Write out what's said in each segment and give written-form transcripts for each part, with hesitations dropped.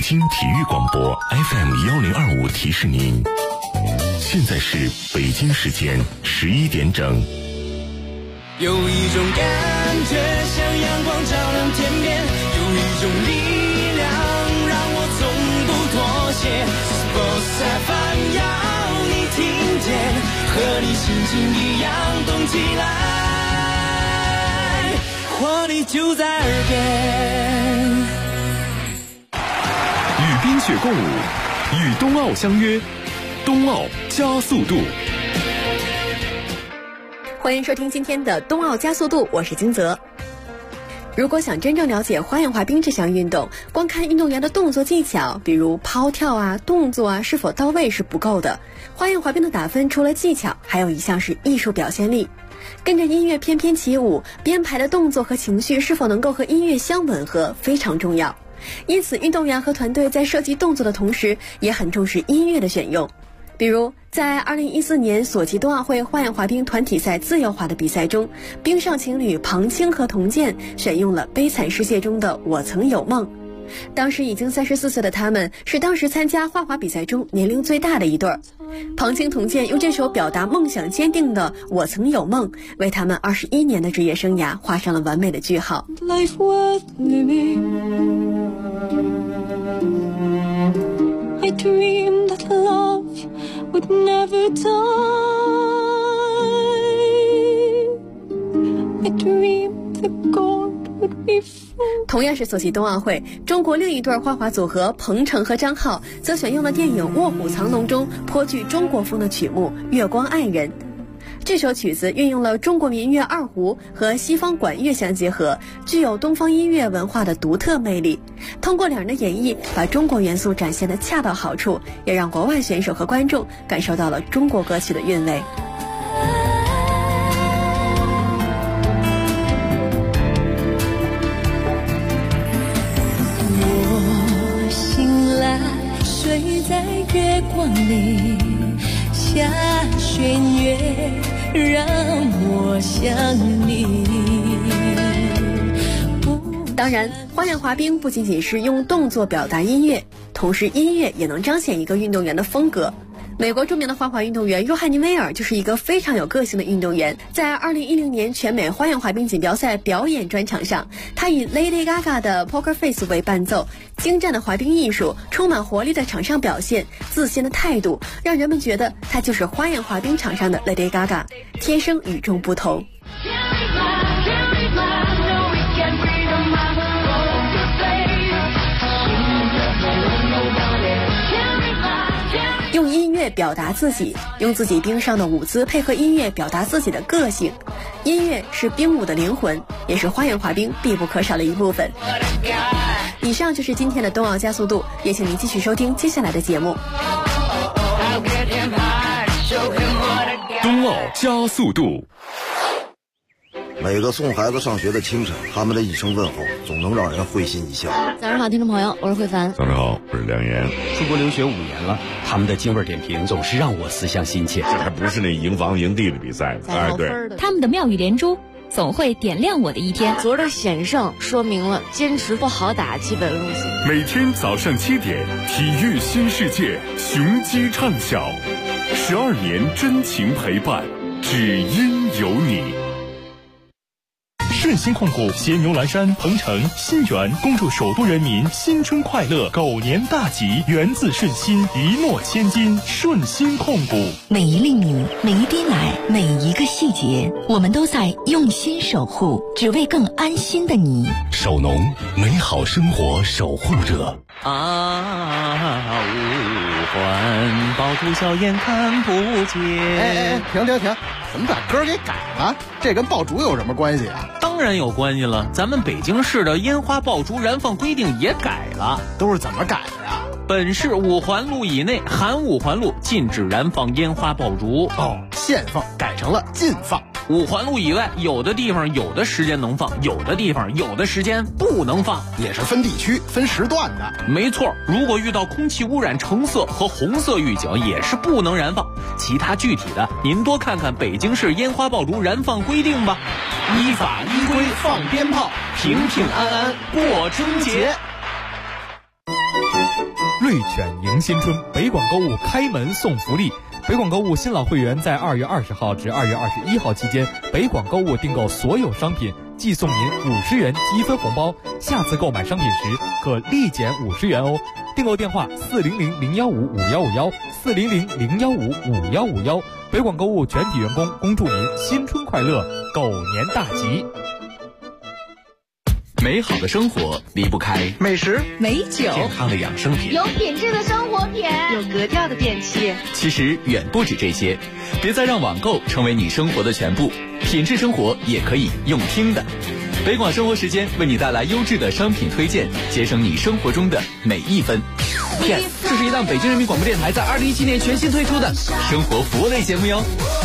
京体育广播 FM1025提示您，现在是北京时间11点整。 有一种感觉像阳光照亮天边，有一种力量让我从不妥协。Sports FM 要你听见，和你心情一样动起来，活力就在耳边。 与冰雪共舞，与冬奥相约，冬奥加速度。 欢迎收听今天的冬奥加速度，我是金泽。如果想真正了解花样滑冰这项运动，光看运动员的动作技巧，比如抛跳啊、动作啊是否到位是不够的。花样滑冰的打分除了技巧，还有一项是艺术表现力。跟着音乐翩翩起舞，编排的动作和情绪是否能够和音乐相吻合非常重要。因此运动员和团队在设计动作的同时，也很重视音乐的选用。比如在2014年索契冬奥会花样滑冰团体赛自由滑的比赛中，冰上情侣庞青和童健选用了《悲惨世界》中的我曾有梦。当时已经34岁的他们是当时参加花滑比赛中年龄最大的一对儿。庞青童健用这首表达梦想坚定的我曾有梦，为他们21年的职业生涯画上了完美的句号。 Life worth living, I dreamed that love would never die, I dreamed that God would be free。 同样是索契冬奥会，中国另一对花滑组合彭程和张浩则选用了电影《卧虎藏龙》中颇具中国风的曲目《月光爱人》。这首曲子运用了中国民乐二胡和西方管乐相结合，具有东方音乐文化的独特魅力。通过两人的演绎，把中国元素展现得恰到好处，也让国外选手和观众感受到了中国歌曲的韵味。 我醒来，睡在月光里，下弦月让我想你。 当然，花样滑冰不仅仅是用动作表达音乐，同时音乐也能彰显一个运动员的风格。美国著名的花滑运动员约翰尼·威尔就是一个非常有个性的运动员。在2010年全美花样滑冰锦标赛表演专场上，他以 Lady Gaga 的 Poker Face 为伴奏，精湛的滑冰艺术，充满活力的场上表现，自信的态度，让人们觉得他就是花样滑冰场上的 Lady Gaga， 天生与众不同。用音乐表达自己，用自己冰上的舞姿配合音乐表达自己的个性。音乐是冰舞的灵魂，也是花样滑冰必不可少的一部分。以上就是今天的冬奥加速度，也请您继续收听接下来的节目。 冬奥加速度。 每个送孩子上学的清晨，他们的一声问候总能让人会心一笑。 早上好，听众朋友，我是慧凡。 早上好，我是梁岩。 出国留学5年了，他们的京味点评总是让我思乡心切。 这还不是那营房营地的比赛，哎，对， 他们的妙语连珠总会点亮我的一天。 昨儿的险胜说明了坚持不好打基本路线。 每天早上7点，体育新世界，雄鸡唱晓，12年真情陪伴，只因有你。顺心控股携牛栏山、鹏程、新源，恭祝首都人民新春快乐，狗年大吉，源自顺心，一诺千金。顺心控股， 每一粒米，每一滴奶，每一个细节，我们都在用心守护，只为更安心的你。 首农，美好生活守护者。 五环爆竹硝烟看不见。 停，怎么把歌给改了？这跟爆竹有什么关系啊？ 当然有关系了，咱们北京市的烟花爆竹燃放规定也改了。 都是怎么改的呀？ 本市5环路以内含5环路禁止燃放烟花爆竹。 限放改成了禁放。 5环路以外，有的地方有的时间能放，有的地方有的时间不能放， 也是分地区、分时段的。 没错，如果遇到空气污染橙色和红色预警，也是不能燃放。其他具体的，您多看看北京市烟花爆竹燃放规定吧。依法依规放鞭炮，平平安安过春节。 瑞犬迎新春，北广购物开门送福利。北广购物新老会员在2月20号至2月21号期间，北广购物订购所有商品，即送您50元积分红包，下次购买商品时可立减50元哦。订购电话400-015-5151，400-015-5151。北广购物全体员工恭祝您新春快乐，狗年大吉。 美好的生活离不开美食、 美酒、 健康的养生品， 有品质的生活品， 有格调的电器。 其实远不止这些，别再让网购成为你生活的全部，品质生活也可以用听的。北广生活时间为你带来优质的商品推荐，节省你生活中的每一分。Yes， 这是一档北京人民广播电台在2017年全新推出的生活服务类节目哟。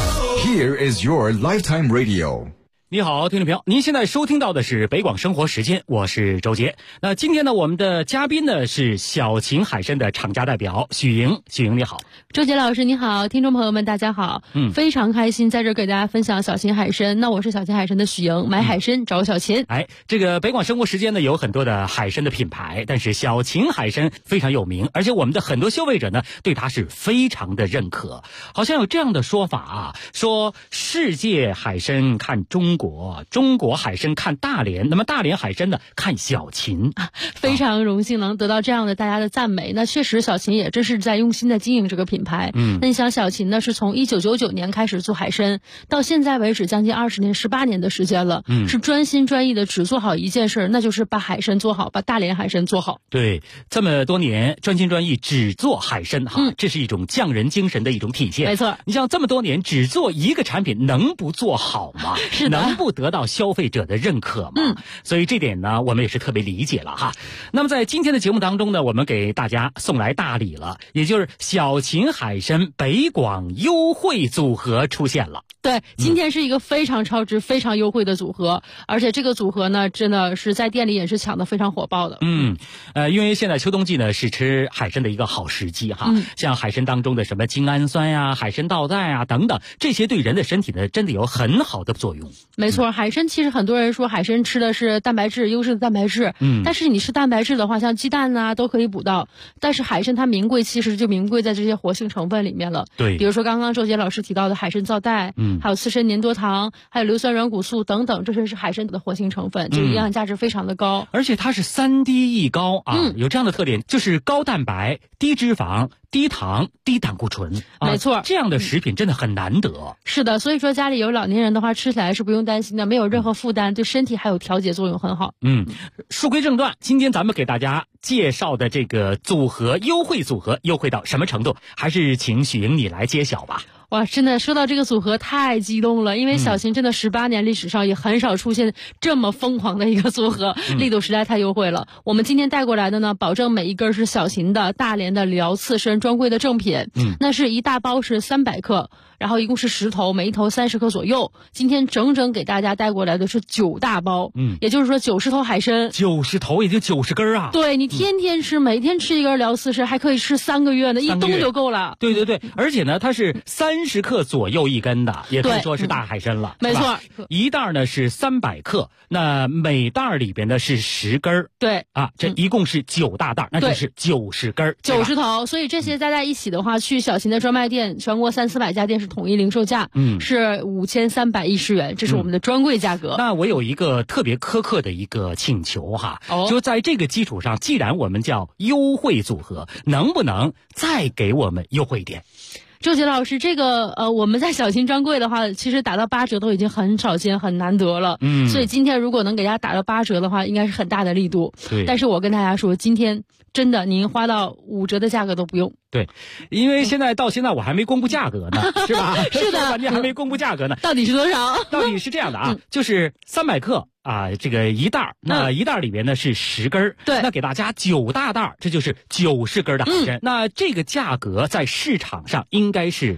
Here is your lifetime radio。 你好，听众朋友，您现在收听到的是北广生活时间，我是周杰。那今天呢，我们的嘉宾呢是小秦海参的厂家代表许莹。许莹你好。 周杰老师你好，听众朋友们大家好。非常开心在这给大家分享小秦海参。那我是小秦海参的许莹，买海参找小秦。 这个北广生活时间呢有很多的海参的品牌，但是小秦海参非常有名，而且我们的很多消费者呢对它是非常的认可。好像有这样的说法啊，说世界海参看中国，中国海参看大连，那么大连海参呢看小秦。 非常荣幸能得到这样的大家的赞美。那确实小秦也真是在用心的经营这个品牌。那你想小秦呢是从1999年开始做海参，到现在为止将近20年18年的时间了。是专心专意的只做好一件事，那就是把海参做好，把大连海参做好。 对，这么多年专心专意只做海参这是一种匠人精神的一种体现。 没错， 你像这么多年只做一个产品，能不做好吗？ 是的， 能不得到消费者的认可吗？所以这点呢我们也是特别理解了哈。那么在今天的节目当中呢，我们给大家送来大礼了，也就是小秦海参北广优惠组合出现了。 对，今天是一个非常超值非常优惠的组合，而且这个组合呢真的是在店里也是抢得非常火爆的。 因为现在秋冬季呢是吃海参的一个好时机哈。像海参当中的什么精氨酸呀、海参皂苷啊等等，这些对人的身体呢真的有很好的作用。 没错，海参其实很多人说海参吃的是蛋白质，优质的蛋白质。但是你吃蛋白质的话，像鸡蛋啊都可以补到，但是海参它名贵其实就名贵在这些活性成分里面了。 对， 比如说刚刚周杰老师提到的海参皂苷，还有刺参粘多糖，还有硫酸软骨素等等，这些是海参的活性成分，就营养价值非常的高。 而且它是3低一高啊，有这样的特点，就是高蛋白、低脂肪、低糖、低胆固醇。 没错， 这样的食品真的很难得。 是的，所以说家里有老年人的话，吃起来是不用担心的，没有任何负担，对身体还有调节作用很好。 书归正传，今天咱们给大家介绍的这个组合优惠组合优惠到什么程度，还是请许莹你来揭晓吧。 哇，真的说到这个组合太激动了，因为小秦真的18年历史上也很少出现这么疯狂的一个组合，力度实在太优惠了。我们今天带过来的呢，保证每一根是小秦的大连的辽刺参专柜的正品。那是一大包是300克，然后一共是10头，每一头30克左右。今天整整给大家带过来的是9大包，也就是说90头海参 ，90头也就90根啊。 对，你天天吃，每天吃一根辽刺参，还可以吃3个月呢，一冬就够了。 对对对，而且呢，它是30克左右一根的，也可以说是大海参了。 没错， 一袋呢是300克，那每袋里边呢是10根。 对啊，这一共是9大袋，那就是90根 ，90头。所以这些加在一起的话，去小秦的专卖店，全国300-400家店是统一零售价，是5310元，这是我们的专柜价格。 那我有一个特别苛刻的一个请求哈，就在这个基础上，既然我们叫优惠组合，能不能再给我们优惠一点？ 周杰老师，这个我们在小秦专柜的话，其实打到8折都已经很少见、很难得了。所以今天如果能给大家打到8折的话，应该是很大的力度。 对， 但是我跟大家说，今天真的您花到5折的价格都不用。 对，因为到现在我还没公布价格呢，是吧？ 是的， 你还没公布价格呢。 到底是多少？ 到底是这样的啊，就是300克啊，这个一袋，那一袋里面呢是10根， 对， 那给大家9大袋，这就是90根的海参。那这个价格在市场上应该是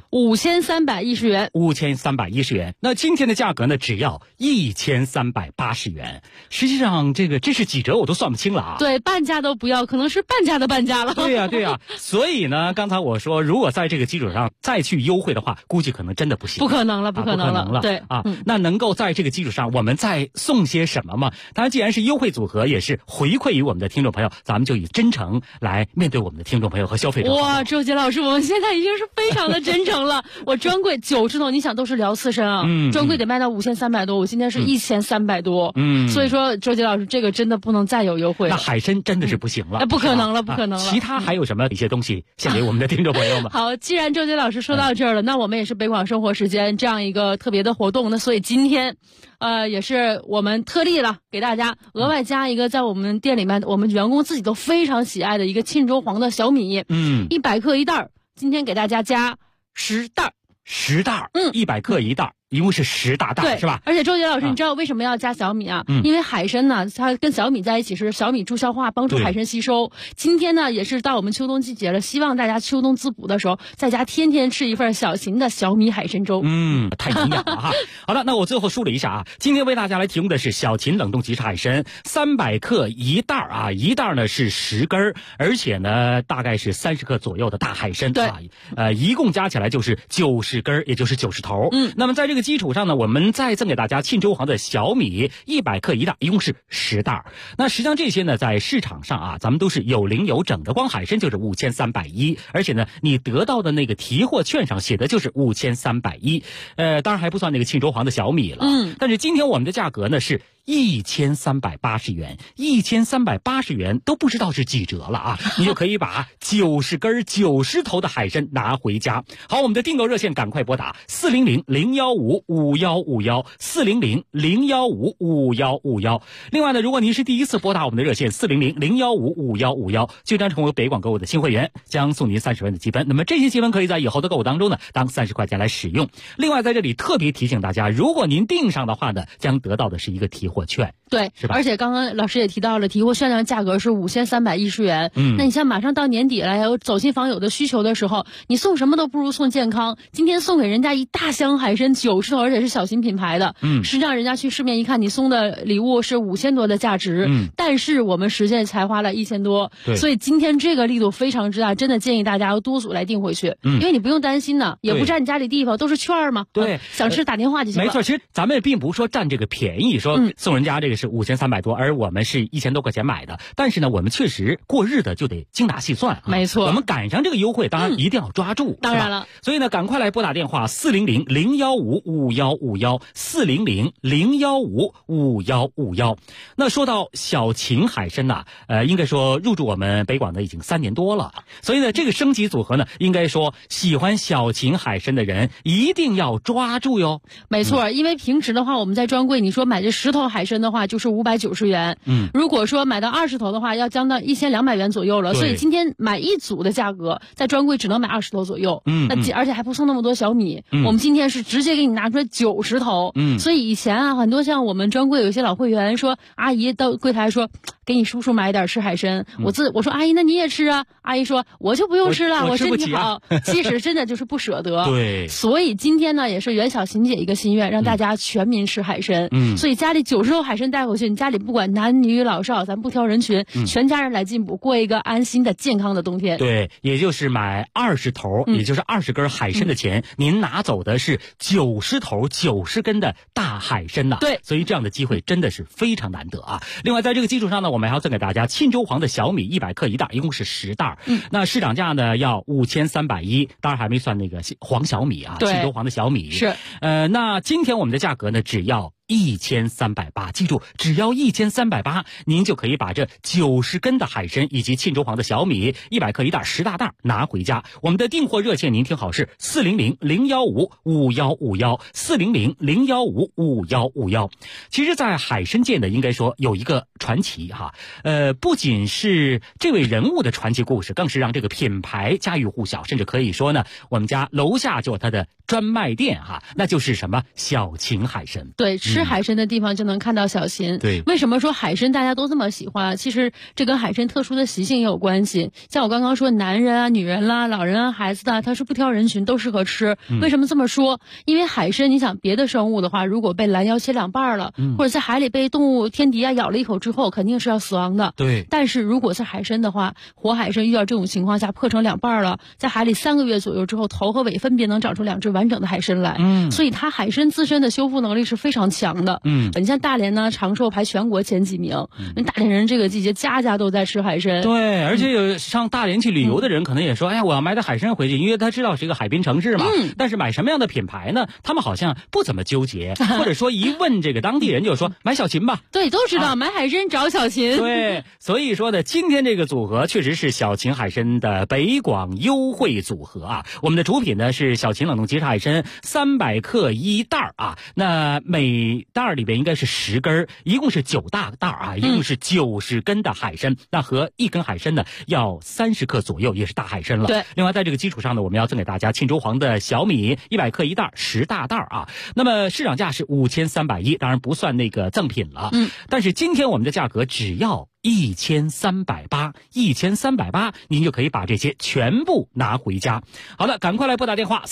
5310元 ，5310元。那今天的价格呢，只要1380元。实际上这是几折我都算不清了啊。 对，半价都不要，可能是半价的半价了。 对呀，对呀。所以呢，刚才我说，如果在这个基础上再去优惠的话，估计可能真的不行。 不可能了，不可能了。 对啊，那能够在这个基础上，我们再送些些什么吗？当然，既然是优惠组合，也是回馈于我们的听众朋友，咱们就以真诚来面对我们的听众朋友和消费者。 哇，周杰老师，我们现在已经是非常的真诚了。我专柜90头，你想都是聊刺身啊，专柜得卖到5300多，我今天是1300多，所以说周杰老师这个真的不能再有优惠了。 那海参真的是不行了， 不可能了，不可能了。 其他还有什么一些东西献给我们的听众朋友们？ 好，既然周杰老师说到这儿了，那我们也是北广生活时间这样一个特别的活动，那所以今天也是我们特例了，给大家额外加一个在我们店里面我们员工自己都非常喜爱的一个沁州黄的小米，100克一袋，今天给大家加10袋 ，10袋，100克一袋。一共是10大袋，是吧？ 而且周杰老师，你知道为什么要加小米啊？因为海参呢，它跟小米在一起是小米助消化，帮助海参吸收。今天呢，也是到我们秋冬季节了，希望大家秋冬滋补的时候，在家天天吃一份小型的小米海参粥。 太营养了哈。好了，那我最后梳理一下啊，今天为大家来提供的是小秦冷冻即食海参，300克一袋啊，一袋呢是10根，而且呢大概是30克左右的大海参， 对， 一共加起来就是90根，也就是90头。那么在这个基础上呢，我们再赠给大家沁州黄的小米100克一袋，一共是10袋。那实际上这些呢，在市场上啊，咱们都是有零有整的，光海参就是5310，而且呢，你得到的那个提货券上写的就是5310，当然还不算那个沁州黄的小米了。但是今天我们的价格呢是1380元，1380元都不知道是几折了啊！你就可以把90根90头的海参拿回家。好，我们的订购热线赶快拨打400-015-5151，400-015-5151。另外呢，如果您是第一次拨打我们的热线400-015-5151，就将成为北广购物的新会员，将送您30元的积分。那么这些积分可以在以后的购物当中呢，当30块钱来使用。另外在这里特别提醒大家，如果您订上的话呢，将得到的是一个提货券。 对， 是吧？ 而且刚刚老师也提到了，提货券的价格是5310元。那你像马上到年底了，还有走亲访友的需求的时候，你送什么都不如送健康。今天送给人家一大箱海参90头，而且是小型品牌的。实际上人家去市面一看，你送的礼物是5000多的价值，但是我们实际才花了1000多。所以今天这个力度非常之大，真的建议大家要多组来订回去，因为你不用担心呢，也不占你家里地方，都是券嘛。 对， 想吃打电话就行了。 没错，其实咱们并不是说占这个便宜，说送人家这个是5300多，而我们是1000多块钱买的。但是呢，我们确实过日子就得精打细算， 没错。 我们赶上这个优惠，当然一定要抓住。 当然了， 所以呢，赶快来拨打电话400-015-5151，400-015-5151。那说到小秦海参呐，应该说入驻我们北广的已经3年多了，所以呢，这个升级组合呢，应该说喜欢小秦海参的人一定要抓住哟。 没错，因为平时的话，我们在专柜，你说买这10头海参的话，就是590元。如果说买到20头的话，要将到1200元左右了。所以今天买一组的价格，在专柜只能买20头左右。而且还不送那么多小米。我们今天是直接给你拿出来90头。所以以前啊，很多像我们专柜有一些老会员说，阿姨到柜台说，给你叔叔买点吃海参。我说阿姨，那你也吃啊？阿姨说我就不用吃了，我身体好。其实真的就是不舍得。 对。 所以今天呢，也是袁小琴姐一个心愿，让大家全民吃海参。所以家里90头海参带回去，你家里不管男女老少，咱不挑人群，全家人来进补，过一个安心的健康的冬天。 对，也就是买20头，也就是20根海参的钱，您拿走的是90头90根的大海参呐。 对， 所以这样的机会真的是非常难得啊。另外在这个基础上呢，我们还要赠给大家沁州黄的小米100克一袋，一共是10袋。那市场价呢要5310，当然还没算那个黄小米啊，沁州黄的小米是。 那今天我们的价格呢只要1380，记住，只要1380，您就可以把这90根的海参以及沁州黄的小米100克一袋10大袋拿回家。我们的订货热线您听好是400-015-5151，400-015-5151。其实在海参界呢，应该说有一个传奇哈，不仅是这位人物的传奇故事，更是让这个品牌家喻户晓，甚至可以说呢，我们家楼下就有它的专卖店哈，那就是什么小秦海参。 对，吃海参的地方就能看到小秦。 对， 为什么说海参大家都这么喜欢？其实这跟海参特殊的习性也有关系。像我刚刚说，男人啊、女人啦、老人啊、孩子的，他是不挑人群，都适合吃。为什么这么说？因为海参，你想别的生物的话，如果被拦腰切2半了，或者在海里被动物天敌啊咬了一口之后，肯定是要死亡的。 对。 但是如果是海参的话，活海参遇到这种情况下破成2半了，在海里3个月左右之后，头和尾分别能长出2只完整的海参来。所以它海参自身的修复能力是非常强。 强的。你像大连呢，长寿排全国前几名，因为大连人这个季节家家都在吃海参。 对，而且有上大连去旅游的人可能也说，哎呀，我要买点海参回去，因为他知道是一个海滨城市嘛。但是买什么样的品牌呢？他们好像不怎么纠结，或者说一问这个当地人就说买小秦吧。 对，都知道买海参找小秦。 对，所以说呢，今天这个组合确实是小秦海参的北广优惠组合啊。我们的主品呢是小秦冷冻即食海参300克1袋啊，那每袋里边应该是10根，一共是9大袋啊，一共是90根的海参。那和1根海参呢要30克左右，也是大海参了。 对， 另外在这个基础上呢，我们要赠给大家沁州黄的小米100克1袋10大袋啊。那么市场价是5310，当然不算那个赠品了。但是今天我们的价格只要1380，1380，您就可以把这些全部拿回家。好的，赶快来拨打电话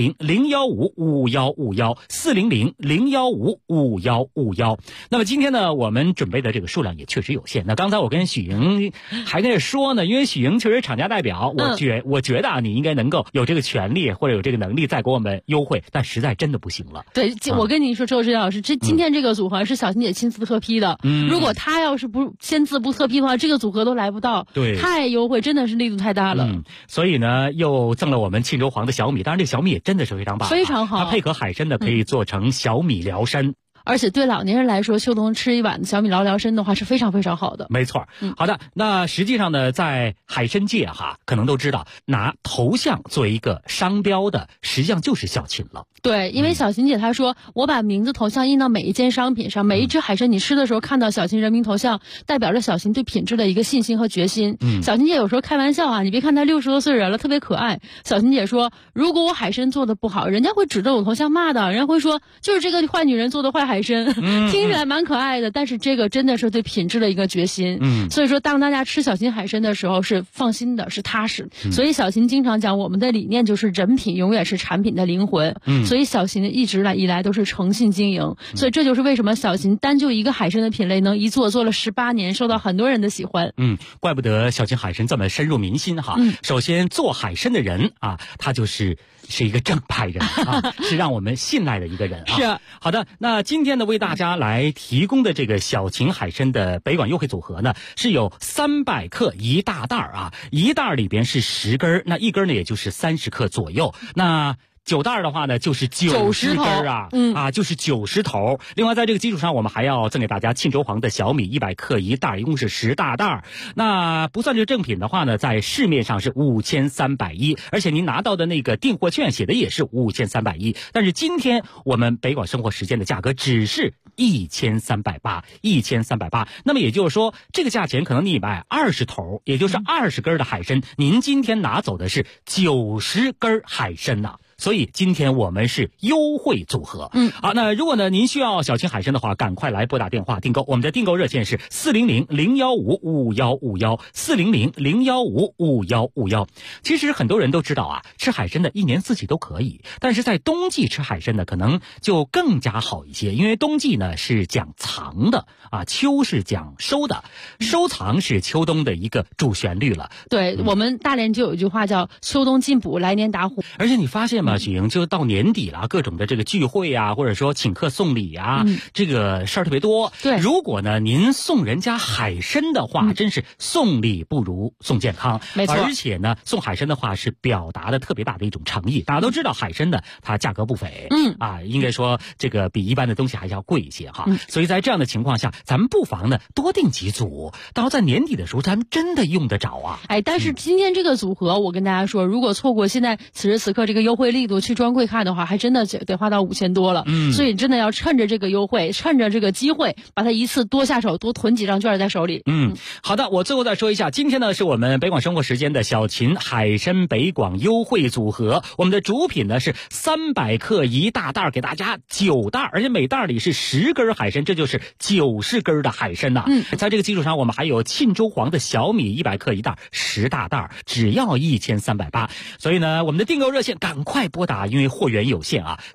400-015-5151，400-015-5151。那么今天呢，我们准备的这个数量也确实有限。那刚才我跟许莹还跟着说呢，因为许莹确实是厂家代表，我觉得啊，你应该能够有这个权利或者有这个能力再给我们优惠，但实在真的不行了。 对，我跟你说，周老师，今天这个组合是小秦姐亲自特批的。如果她要是不签字不特批的话，这个组合都来不到。 对， 太优惠，真的是力度太大了。 所以呢，又赠了我们沁州黄的小米，当然这个小米也真的是非常棒， 非常好。 它配合海参呢，可以做成小米辽参。 而且对老年人来说，秋冬吃一碗小米辽参的话是非常非常好的。 没错。好的，那实际上呢，在海参界可能都知道，拿头像作为一个商标的，实际上就是小秦了。 对，因为小秦姐她说，我把名字头像印到每一件商品上，每一只海参你吃的时候看到小秦人名头像，代表着小秦对品质的一个信心和决心。小秦姐有时候开玩笑你别看她60多岁人了，特别可爱。小秦姐说，如果我海参做的不好，人家会指着我头像骂的，人家会说就是这个坏女人做的坏海参。听起来蛮可爱的，但是这个真的是对品质的一个决心。所以说当大家吃小秦海参的时候是放心的，是踏实。所以小秦经常讲，我们的理念就是人品永远是产品的灵魂。所以小秦一直以来都是诚信经营。所以这就是为什么小秦单就一个海参的品类能一做了18年，受到很多人的喜欢。 怪不得小秦海参这么深入民心哈。首先做海参的人他是一个正派人是让我们信赖的一个人啊。 是。 好的，那今天呢为大家来提供的这个小秦海参的北广优惠组合呢，是有300克1大袋1袋里边是10根，那1根呢也就是30克左右。那9袋的话呢，就是90根就是90头。另外，在这个基础上，我们还要赠给大家沁州黄的小米100克1袋，一共是10大袋。那不算这个正品的话呢，在市面上是5310，而且您拿到的那个订货券写的也是5310。但是今天我们北广生活时间的价格只是1380，1380。那么也就是说，这个价钱可能你买20头，也就是20根的海参，您今天拿走的是90根海参呐。所以今天我们是优惠组合。好，那如果呢您需要小秦海参的话，赶快来拨打电话订购。我们的订购热线是400-015-5151，400-015-5151。其实很多人都知道吃海参的一年四季都可以，但是在冬季吃海参呢，可能就更加好一些，因为冬季呢是讲藏的秋是讲收的，收藏是秋冬的一个主旋律了。 对，我们大连就有一句话叫秋冬进补，来年打虎。 而且你发现吗，许莹，就到年底了，各种的这个聚会或者说请客送礼这个事儿特别多。 对， 如果呢您送人家海参的话，真是送礼不如送健康。 没错。 而且呢，送海参的话是表达的特别大的一种诚意。大家都知道海参呢，它价格不菲，应该说这个比一般的东西还要贵一些所以在这样的情况下，咱们不妨呢多订几组，到在年底的时候咱们真的用得着但是今天这个组合，我跟大家说，如果错过现在此时此刻这个优惠力度去专柜看的话，还真的得花到5000多了。所以真的要趁着这个优惠，趁着这个机会，把它一次多下手，多囤几张券在手里。 好的，我最后再说一下，今天呢是我们北广生活时间的小秦海参北广优惠组合，我们的主品呢是300克1大袋，给大家9袋，而且每袋里是10根海参，这就是90根的海参呐。在这个基础上，我们还有沁州黄的小米100克1袋10大袋，只要1380。所以呢，我们的订购热线赶快快拨打，因为货源有限啊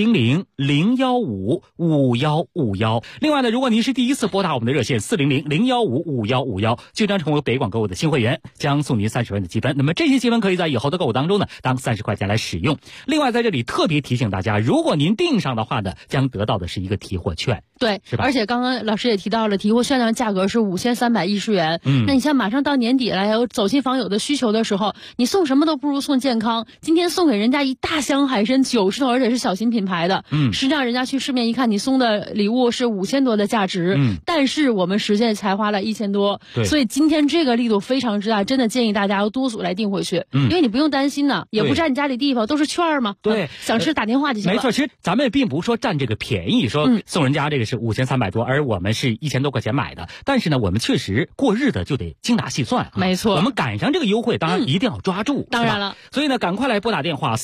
，400-015-5151。另外呢，如果您是第一次拨打我们的热线400-015-5151，就将成为北广购物的新会员，将送您30元的积分。那么这些积分可以在以后的购物当中呢，当30块钱来使用。另外在这里特别提醒大家，如果您订上的话呢，将得到的是一个提货券。 对， 是吧？ 而且刚刚老师也提到了，提货券的价格是5310元。那你像马上到年底了，有走亲访友的需求的时候，你送什么都不如送健康。今天送给人家一大箱海参90头，而且是小型品牌的。实际上人家去市面一看，你送的礼物是5000多的价值。但是我们实际才花了1000多。所以今天这个力度非常之大，真的建议大家要多组来订回去。因为你不用担心呢，也不占你家里地方，都是券嘛。 对， 想吃打电话就行了。 没错，其实咱们并不是说占这个便宜，说送人家这个是5300多，而我们是1000多块钱买的。但是呢，我们确实过日子就得精打细算。 没错， 我们赶上这个优惠，当然一定要抓住。 当然了， 所以呢，赶快来拨打电话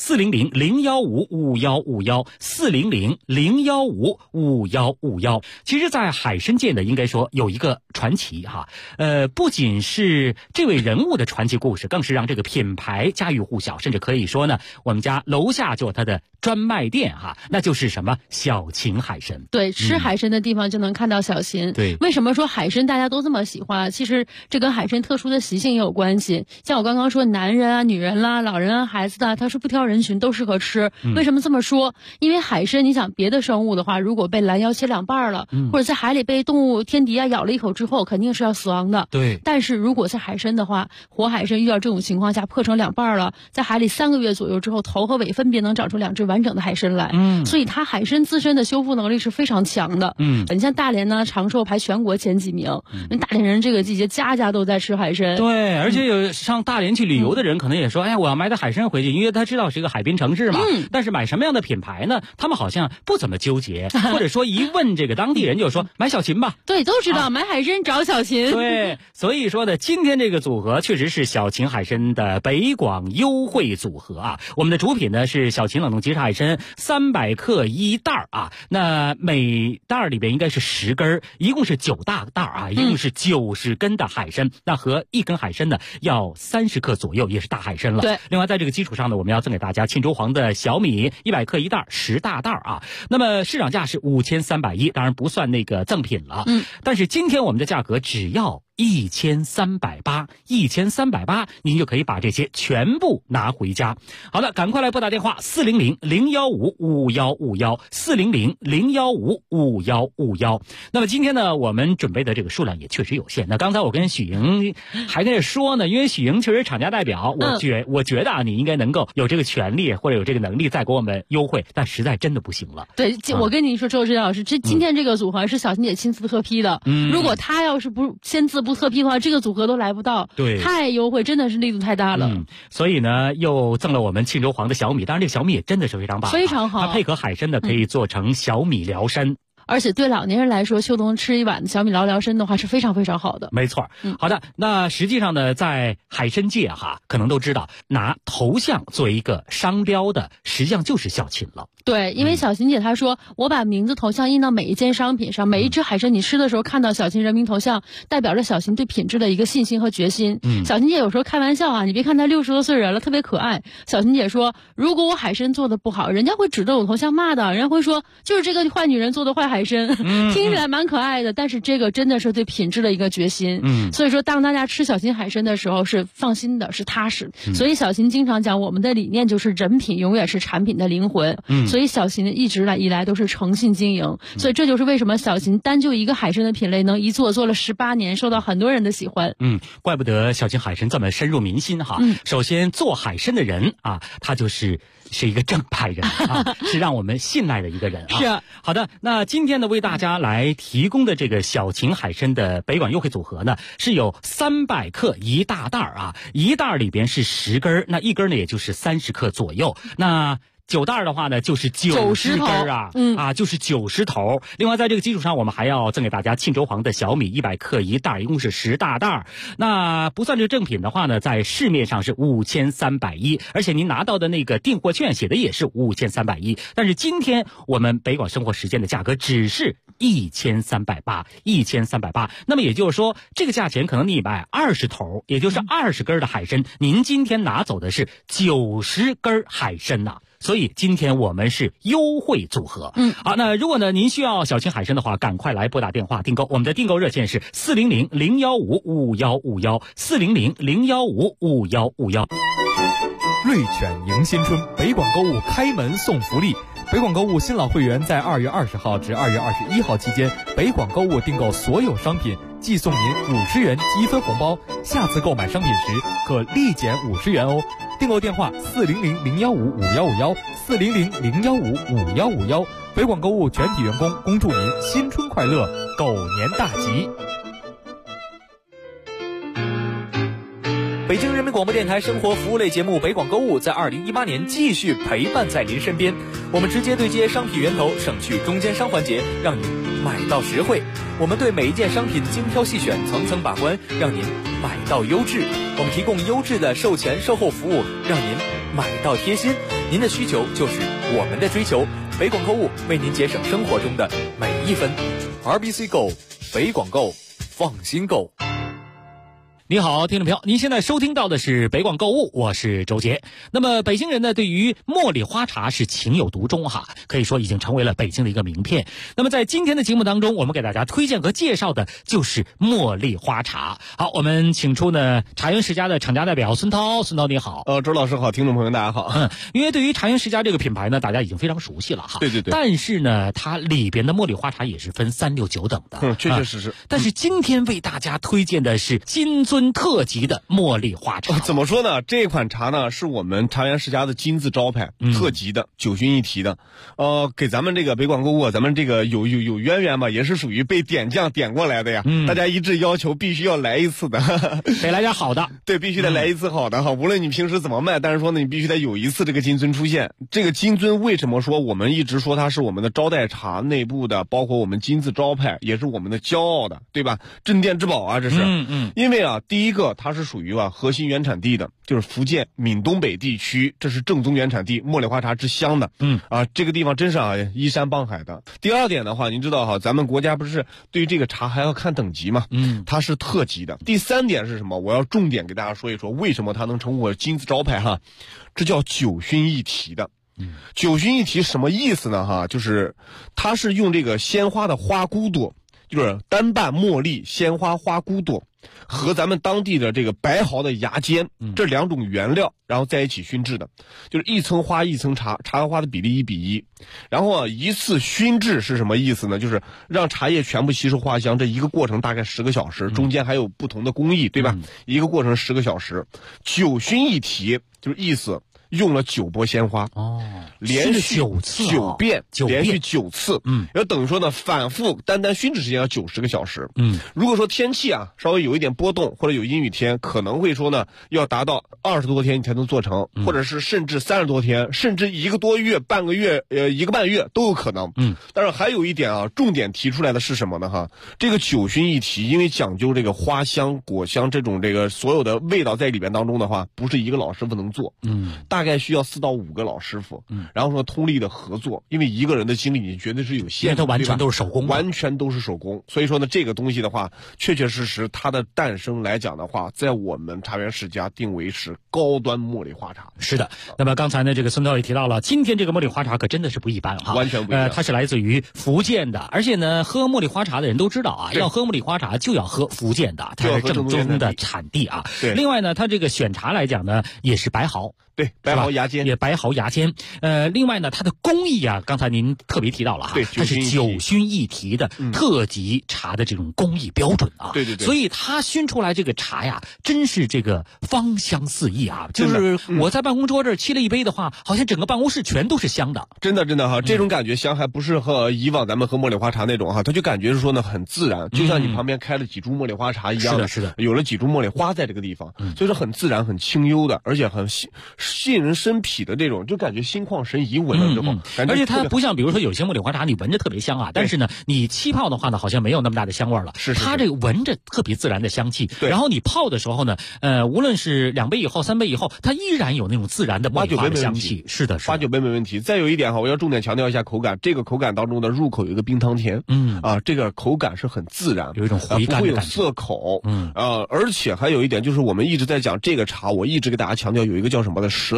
400-015-5151，400-015-5151。其实，在海参界呢，应该说有一个传奇哈，不仅是这位人物的传奇故事，更是让这个品牌家喻户晓，甚至可以说呢，我们家楼下就有它的专卖店哈，那就是什么小秦海参。 对，吃海参的地方就能看到小秦。 对， 为什么说海参大家都这么喜欢？其实这跟海参特殊的习性也有关系。像我刚刚说，男人啊、女人啦、老人啊、孩子的，他是不挑人群，都适合吃。为什么这么说？因为海参，你想别的生物的话，如果被拦腰切2半了，或者在海里被动物天敌啊咬了一口之后，肯定是要死亡的。 对。 但是如果是海参的话，活海参遇到这种情况下破成2半了，在海里3个月左右之后，头和尾分别能长出2只完整的海参来。所以它海参自身的修复能力是非常强的。你像大连呢，长寿排全国前几名。那大连人这个季节家家都在吃海参。 对，而且有上大连去旅游的人可能也说，哎，我要买点海参回去，因为他知道是一个海滨城市嘛。但是买什么样的品牌呢？他们好像不怎么纠结，或者说一问这个当地人就说买小秦吧。 对，都知道买海参找小秦。 对，所以说呢，今天这个组合确实是小秦海参的北广优惠组合啊。我们的主品呢是小秦冷冻即食海参300克1袋啊，那每袋里边应该是10根，一共是9大袋啊，一共是90根的海参。那和1根海参呢要30克左右，也是大海参了。 对。 另外在这个基础上呢，我们要赠给大家沁州黄的小米100克1袋10大袋啊。那么市场价是5310，当然不算那个赠品了。但是今天我们的价格只要1380，1380，您就可以把这些全部拿回家。好的，赶快来拨打电话400-015-5151，400-015-5151。那么今天呢，我们准备的这个数量也确实有限。那刚才我跟许莹还在说呢，因为许莹确实厂家代表，我觉得啊，你应该能够有这个权利或者有这个能力再给我们优惠，但实在真的不行了。 对，我跟你说，周志老师，今天这个组合是小秦姐亲自特批的。如果她要是不签字不特批的话，这个组合都来不到。 对， 太优惠，真的是力度太大了。 所以呢，又赠了我们沁州黄的小米，当然这个小米也真的是非常棒， 非常好。 它配合海参的可以做成小米辽参。 而且对老年人来说，秋冬吃一碗小米辽参的话是非常非常好的。 没错。好的，那实际上呢，在海参界哈，可能都知道拿头像作为一个商标的，实际上就是小秦了。 对，因为小秦姐她说，我把名字头像印到每一件商品上，每一只海参你吃的时候看到小秦人民头像，代表着小秦对品质的一个信心和决心。小秦姐有时候开玩笑啊，你别看她60多岁人了，特别可爱。小秦姐说，如果我海参做的不好，人家会指着我头像骂的，人家会说就是这个坏女人做的坏海参。听起来蛮可爱的，但是这个真的是对品质的一个决心。所以说当大家吃小秦海参的时候是放心的，是踏实。所以小秦经常讲，我们的理念就是人品永远是产品的灵魂。所以小秦一直以来都是诚信经营。所以这就是为什么小秦单就一个海参的品类能一做了18年，受到很多人的喜欢。 怪不得小秦海参这么深入民心哈。首先做海参的人啊，他是一个正派人啊，是让我们信赖的一个人啊。 是。 好的，那今天呢为大家来提供的这个小秦海参的北广优惠组合呢，是有300克1大袋啊，一袋里边是10根，那一根呢也就是30克左右。那9袋的话呢，就是90根啊，就是90头。另外，在这个基础上，我们还要赠给大家沁州黄的小米100克1袋，一共是10大袋。那不算这个正品的话呢，在市面上是5310，而且您拿到的那个订货券写的也是5310。但是今天我们北广生活时间的价格只是1380，1380。那么也就是说，这个价钱可能你买20头，也就是20根的海参，您今天拿走的是90根海参呐。 所以今天我们是优惠组合。好，那如果呢您需要小青海参的话，赶快来拨打电话订购。我们的订购热线是400-015-5151，400-015-5151。 瑞犬迎新春，北广购物开门送福利。北广购物新老会员在2月20号至2月21号期间，北广购物订购所有商品，即送您50元积分红包，下次购买商品时可立减50元哦。订购电话400-015-5151，400-015-5151。北广购物全体员工恭祝您新春快乐，狗年大吉。 北京人民广播电台生活服务类节目《北广购物》在2018年继续陪伴在您身边。我们直接对接商品源头，省去中间商环节，让您买到实惠。我们对每一件商品精挑细选，层层把关，让您买到优质。我们提供优质的售前售后服务，让您买到贴心。您的需求就是我们的追求。北广购物为您节省生活中的每一分。RBC Go， 北广购，放心购。 你好，听众朋友，您现在收听到的是北广购物，我是周杰。那么北京人呢，对于茉莉花茶是情有独钟哈，可以说已经成为了北京的一个名片。那么在今天的节目当中，我们给大家推荐和介绍的就是茉莉花茶。好，我们请出呢茶园世家的厂家代表孙涛。孙涛你好。 周老师好，听众朋友大家好。 因为对于茶园世家这个品牌呢，大家已经非常熟悉了哈。 对对对。 但是呢，它里边的茉莉花茶也是分3、6、9等的。 确确实实。 但是今天为大家推荐的是金樽特级的茉莉花茶。 怎么说呢？这款茶呢是我们茶园世家的金字招牌，特级的，9熏一提的。给咱们这个北广购物，咱们这个有渊源吧，也是属于被点将点过来的呀。大家一致要求必须要来一次的， 得来点好的。 对，必须得来一次好的哈。无论你平时怎么卖，但是说呢，你必须得有一次这个金樽出现。这个金樽为什么说我们一直说它是我们的招待茶内部的，包括我们金字招牌，也是我们的骄傲的，对吧？镇店之宝啊，这是。因为啊，第一个它是属于核心原产地的，就是福建闽东北地区，这是正宗原产地，茉莉花茶之乡的。这个地方真是依山傍海的。第二点的话，您知道哈，咱们国家不是对于这个茶还要看等级嘛？它是特级的。第三点是什么？我要重点给大家说一说，为什么它能成为金字招牌哈？这叫9熏一提的。9熏一提什么意思呢？哈，就是它是用这个鲜花的花骨朵，就是单瓣茉莉鲜花花骨朵和咱们当地的这个白毫的芽尖，这2种原料然后在一起熏制的，就是一层花一层茶，茶和花的比例1比1。然后一次熏制是什么意思呢？就是让茶叶全部吸收花香，这一个过程大概10个小时，中间还有不同的工艺，对吧？一个过程10个小时。9熏一提就是意思用了9波鲜花连续9遍，连续9次，要等于说呢，反复单熏制时间要90个小时。如果说天气稍微有一点波动或者有阴雨天，可能会说呢要达到20多天你才能做成，或者是甚至30多天，甚至1个多月、半个月、1个半月都有可能。但是还有一点重点提出来的是什么呢？哈，这个9熏一提，因为讲究这个花香、果香这种这个所有的味道在里边当中的话，不是一个老师傅能做，大概需要4到5个老师傅，然后说通力的合作，因为一个人的精力你绝对是有限的， 因为它完全都是手工， 完全都是手工。所以说呢，这个东西的话，确确实实它的诞生来讲的话，在我们茶园世家定为是高端茉莉花茶。 是的，那么刚才呢，这个孙涛也提到了，今天这个茉莉花茶可真的是不一般哈， 完全不一样。 它是来自于福建的，而且呢，喝茉莉花茶的人都知道要喝茉莉花茶就要喝福建的，它是正宗的产地啊。 对。 另外呢，它这个选茶来讲呢，也是白毫。 对，白毫芽尖， 也白毫芽尖。另外呢，它的工艺刚才您特别提到了哈，它是9熏一提的特级茶的这种工艺标准啊。 对对对。 所以它熏出来这个茶呀，真是这个芳香四溢啊！就是我在办公桌这儿沏了一杯的话，好像整个办公室全都是香的。 真的哈，这种感觉香还不是和以往咱们喝茉莉花茶那种哈，它就感觉是说呢很自然，就像你旁边开了几株茉莉花茶一样的， 是的， 有了几株茉莉花在这个地方，所以说很自然、很清幽的，而且很吸引人身脾的这种，就感觉心旷神怡，闻了之后， 而且它不像比如说有些茉莉花茶你闻着特别香啊，但是呢你沏泡的话呢好像没有那么大的香味了，它这个闻着特别自然的香气，然后你泡的时候呢无论是2杯以后3杯以后，它依然有那种自然的茉莉花的香气。是的 ，8、9杯没问题。再有一点我要重点强调一下口感，这个口感当中的入口有一个冰糖甜，这个口感是很自然， 有一种回甘的感觉， 不会有涩口，而且还有一点就是我们一直在讲这个茶，我一直给大家强调有一个叫什么的舌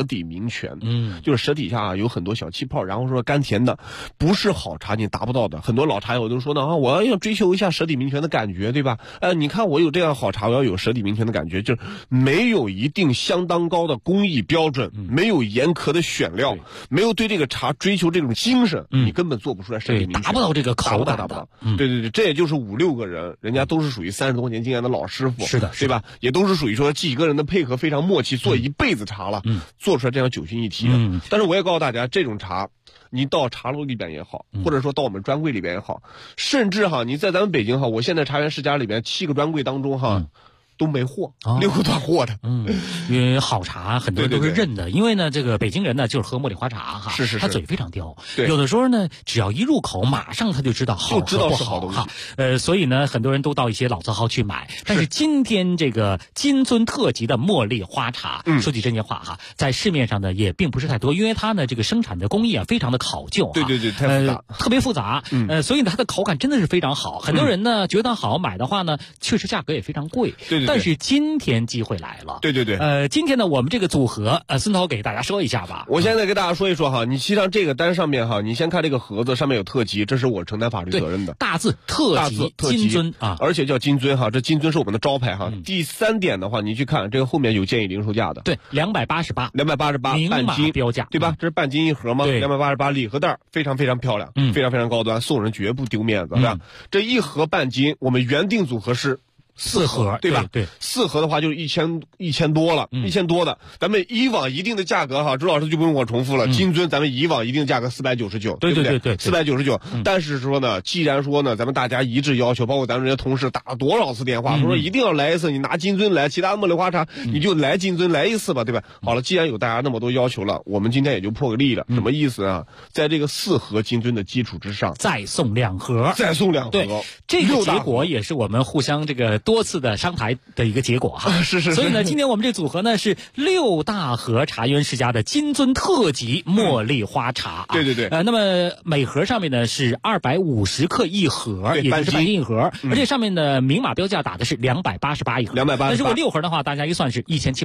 底明泉，就是舌底下有很多小气泡，然后说甘甜的，不是好茶你达不到的。很多老茶友都说呢我要追求一下舌底明泉的感觉，对吧？你看我有这样好茶，我要有舌底明泉的感觉，就是没有一定相当高的工艺标准，没有严苛的选料，没有对这个茶追求这种精神，你根本做不出来舌底明泉， 达不到这个口感， 达不到。对，这也就是5-6个人，人家都是属于30多年经验的老师傅， 是的， 对吧？也都是属于说几个人的配合非常默契，做一辈子茶了，做出来这样9熏1提的。但是我也告诉大家，这种茶你到茶楼里边也好，或者说到我们专柜里边也好，甚至你在咱们北京我现在茶园世家里边7个专柜当中都没货，6个断货的。 因为好茶很多人都是认的，因为呢，这个北京人呢就是喝茉莉花茶是他嘴非常刁， 对， 有的时候呢，只要一入口，马上他就知道好就知道不是好东西所以呢，很多人都到一些老字号去买。但是今天这个金樽特级的茉莉花茶，说句真心话在市面上呢也并不是太多，因为它呢这个生产的工艺非常的考究， 对，太复杂， 特别复杂，所以呢它的口感真的是非常好。很多人呢觉得好，买的话呢，确实价格也非常贵， 对。 但是今天机会来了， 对。 今天呢，我们这个组合，孙涛给大家说一下吧。 我现在给大家说一说你其实上这个单上面你先看这个盒子上面有特级，这是我承担法律责任的。 大字特级金樽而且叫金樽这金樽是我们的招牌第3点的话，你去看这个后面有建议零售价的， 对，288 明码标价， 对吧？这是半斤一盒吗？288礼盒袋非常非常漂亮，非常非常高端，送人绝不丢面子，对吧？这一盒半斤，我们原定组合是4盒，对吧？ 对 ，4盒的话就是1000多了，1000多的。咱们以往一定的价格朱老师就不用我重复了。金樽咱们以往一定价格499， 对 ，499。但是说呢，既然说呢，咱们大家一致要求，包括咱们这些同事打了多少次电话，说一定要来一次，你拿金樽来，其他的茉莉花茶你就来金樽来一次吧，对吧？好了，既然有大家那么多要求了，我们今天也就破个例了。什么意思啊？在这个4盒金樽的基础之上， 再送2盒，对，这个结果也是我们互相这个多次的商台的一个结果是。 所以呢，今天我们这组合呢是6大盒茶园世家的金樽特级茉莉花茶对。 那么每盒上面呢是250克一盒，也就是半斤一盒，而且上面的明码标价打的是288一盒 ，288。 但是我6盒的话，大家一算是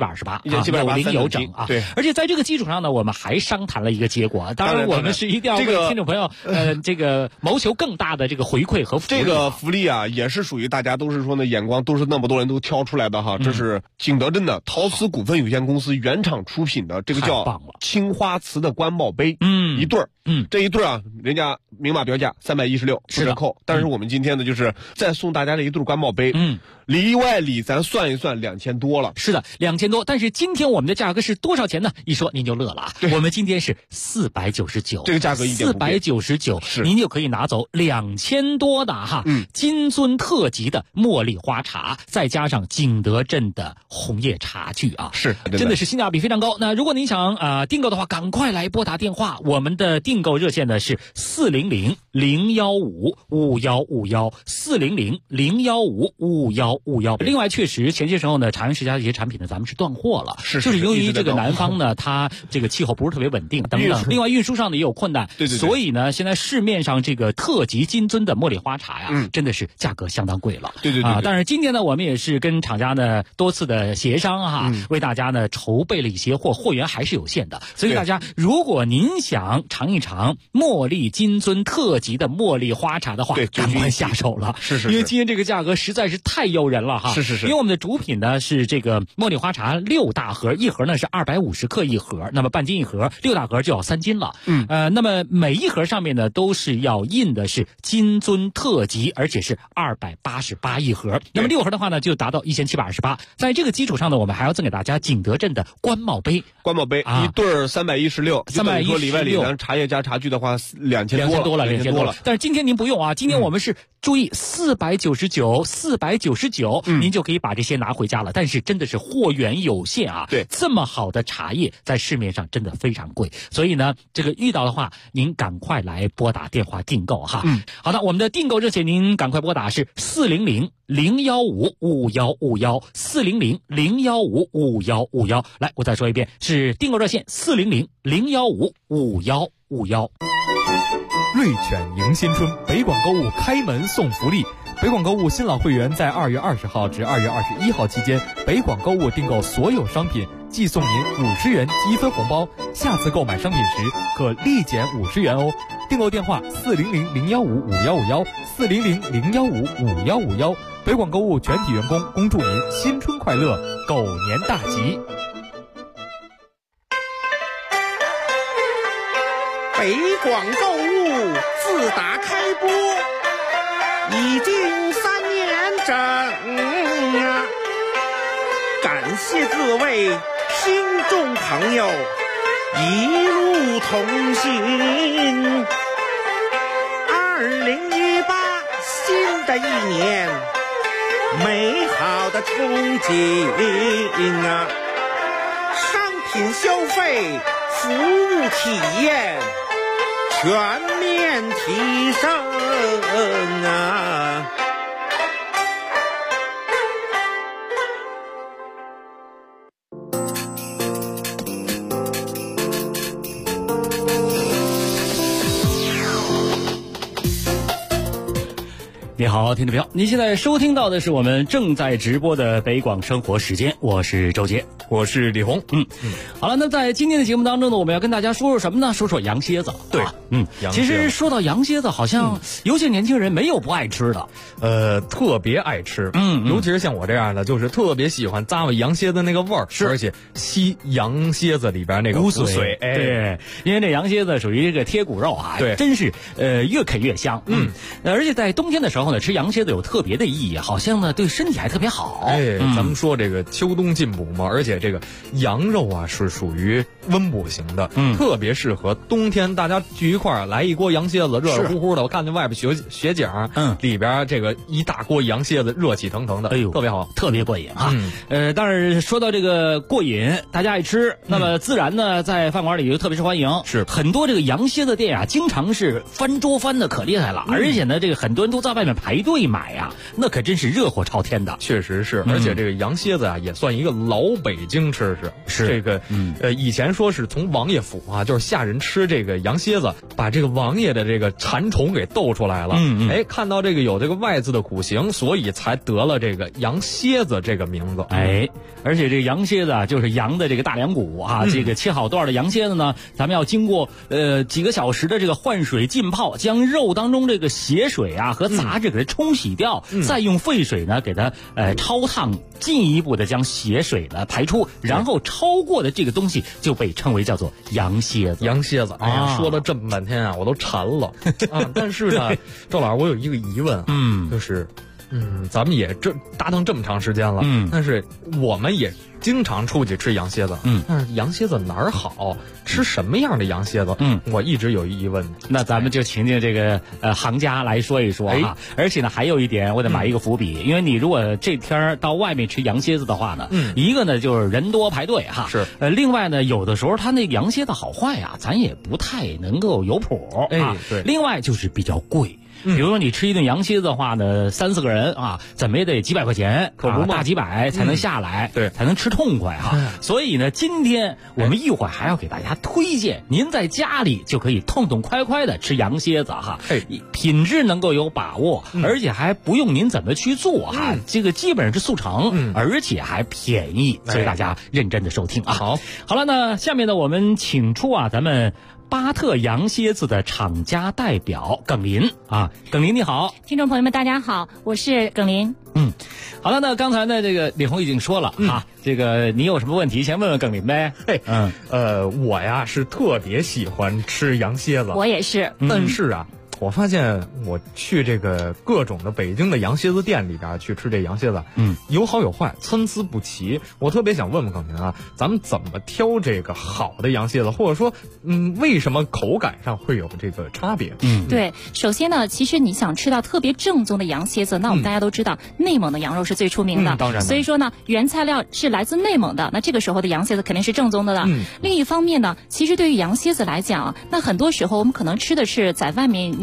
1728，有零有整对。 而且在这个基础上呢，我们还商谈了一个结果。当然，我们是一定要为听众朋友这个谋求更大的这个回馈和福利。 这个福利也是属于大家都是说呢，眼光都是那么多人都挑出来的这是景德镇的陶瓷股份有限公司原厂出品的，这个叫青花瓷的官帽杯，一对儿，这一对儿人家明码标价316，不折扣。但是我们今天呢，就是再送大家这一对官帽杯，里外里咱算一算2000多了， 是的，2000多。但是今天我们的价格是多少钱呢？一说您就乐了我们今天是499， 这个价格一点不变 ，499，您就可以拿走2000多的金樽特级的茉莉花茶，再加上景德镇的红叶茶具是真的是性价比非常高。那如果您想订购的话，赶快来拨打电话，我们的订购热线呢是400-015-515，400-015-515。另外，确实前些时候呢，茶园世家这些产品呢，咱们是断货了，就是由于这个南方呢，它这个气候不是特别稳定等等，另外运输上呢也有困难， 对。 所以呢，现在市面上这个特级金樽的茉莉花茶真的是价格相当贵了， 对。 但是今天呢，我们也是跟厂家呢多次的协商为大家呢筹备了一些货源还是有限的，所以大家如果您想尝一尝茉莉金樽特级的茉莉花茶的话，赶快下手了， 是。 因为今天这个价格实在是太诱人了是。 因为我们的主品呢是这个茉莉花茶6大盒，一盒呢是250克一盒，那么半斤一盒，6大盒就要3斤了。那么每一盒上面呢都是要印的是金樽特级，而且是288一盒。那么6盒的话呢就达到1728。在这个基础上呢，我们还要赠给大家景德镇的官帽杯一对316，316里外里咱茶叶加茶具的话2000多了。 但是今天您不用今天我们是注意499，您就可以把这些拿回家了。但是真的是货源有限对， 这么好的茶叶在市面上真的非常贵，所以呢，这个遇到的话，您赶快来拨打电话订购好的，我们的订购热线您赶快拨打是400-015-5151，400-015-5151。来，我再说一遍，是订购热线400-015-5151。 瑞犬迎新春，北广购物开门送福利。北广购物新老会员在2月20号至2月21号期间，北广购物订购所有商品寄送您50元积分红包，下次购买商品时可立减50元哦。订购电话400-015-5151，400-015-5151。北广购物全体员工恭祝您新春快乐，狗年大吉。 北广购物自打开播已经3年整啊，感谢各位听众朋友一路同行。2018新的一年，美好的憧憬啊，商品消费、服务体验全面提升啊！ 你好，听众朋友，您现在收听到的是我们正在直播的北广生活时间，我是周杰， 我是李红。 好了，那在今天的节目当中呢，我们要跟大家说说什么呢？说说羊蝎子。 对， 其实说到羊蝎子，好像有些年轻人没有不爱吃的， 特别爱吃。尤其是像我这样的，就是特别喜欢咂巴羊蝎子那个味儿，而且吸羊蝎子里边那个骨髓。 对，因为这羊蝎子属于这个贴骨肉啊， 对， 真是越啃越香。而且在冬天的时候呢，吃羊蝎子有特别的意义，好像呢对身体还特别好。 咱们说这个秋冬进补嘛，而且这个羊肉啊是属于温补型的，特别适合冬天大家聚一块儿来一锅羊蝎子，热热乎乎的。我看见外边雪景，里边这个一大锅羊蝎子，热气腾腾的，哎呦，特别好， 特别过瘾啊。当然说到这个过瘾，大家爱吃，那么自然呢在饭馆里就特别受欢迎。 是很多这个羊蝎子店啊，经常是翻桌翻的可厉害了，而且呢这个很多人都在外面排队买呀，那可真是热火朝天的。 确实是，而且这个羊蝎子啊也算一个老北京吃食。 是这个以前说是从王爷府啊，就是下人吃这个羊蝎子，把这个王爷的这个馋虫给逗出来了。看到这个有这个外字的骨形，所以才得了这个羊蝎子这个名字。 而且这个羊蝎子啊，就是羊的这个大梁骨啊，这个切好段的羊蝎子呢，咱们要经过几个小时的这个换水浸泡，将肉当中这个血水啊和杂质给它冲洗掉，再用沸水呢给它焯烫，进一步的将血水呢排出，然后超过的这个东西就被称为叫做羊蝎子。 羊蝎子，哎呀，说了这么半天啊，我都馋了啊！但是呢，赵老师，我有一个疑问，就是咱们也搭档这么长时间了，但是我们也经常出去吃羊蝎子，但是羊蝎子哪儿好？吃什么样的羊蝎子？我一直有疑问。 那咱们就请这个行家来说一说啊。而且呢，还有一点我得埋一个伏笔，因为你如果这天到外面吃羊蝎子的话呢，一个呢就是人多排队哈， 是另外呢，有的时候它那羊蝎子好坏啊，咱也不太能够有谱啊。 对， 另外就是比较贵。比如说你吃一顿羊蝎子的话呢，3-4个人啊，怎么也得几百块钱， 可不嘛， 大几百才能下来， 对， 才能吃痛快哈。所以呢，今天我们一会儿还要给大家推荐，您在家里就可以痛痛快快的吃羊蝎子哈，品质能够有把握，而且还不用您怎么去做哈，这个基本上是速成，而且还便宜，所以大家认真的收听啊。好了，那下面呢，我们请出咱们巴特羊蝎子的厂家代表耿林啊，耿林你好， 听众朋友们大家好，我是耿林。 好了，那刚才呢，这个李红已经说了啊，这个你有什么问题先问问耿林呗。 我呀是特别喜欢吃羊蝎子， 我也是， 但是啊。我发现我去这个各种的北京的羊蝎子店里边去吃这羊蝎子，有好有坏，参差不齐。我特别想问问耿林啊，咱们怎么挑这个好的羊蝎子，或者说，为什么口感上会有这个差别？ 对，首先呢，其实你想吃到特别正宗的羊蝎子，那我们大家都知道，内蒙的羊肉是最出名的， 当然， 所以说呢，原材料是来自内蒙的，那这个时候的羊蝎子肯定是正宗的了。另一方面呢，其实对于羊蝎子来讲，那很多时候我们可能吃的是在外面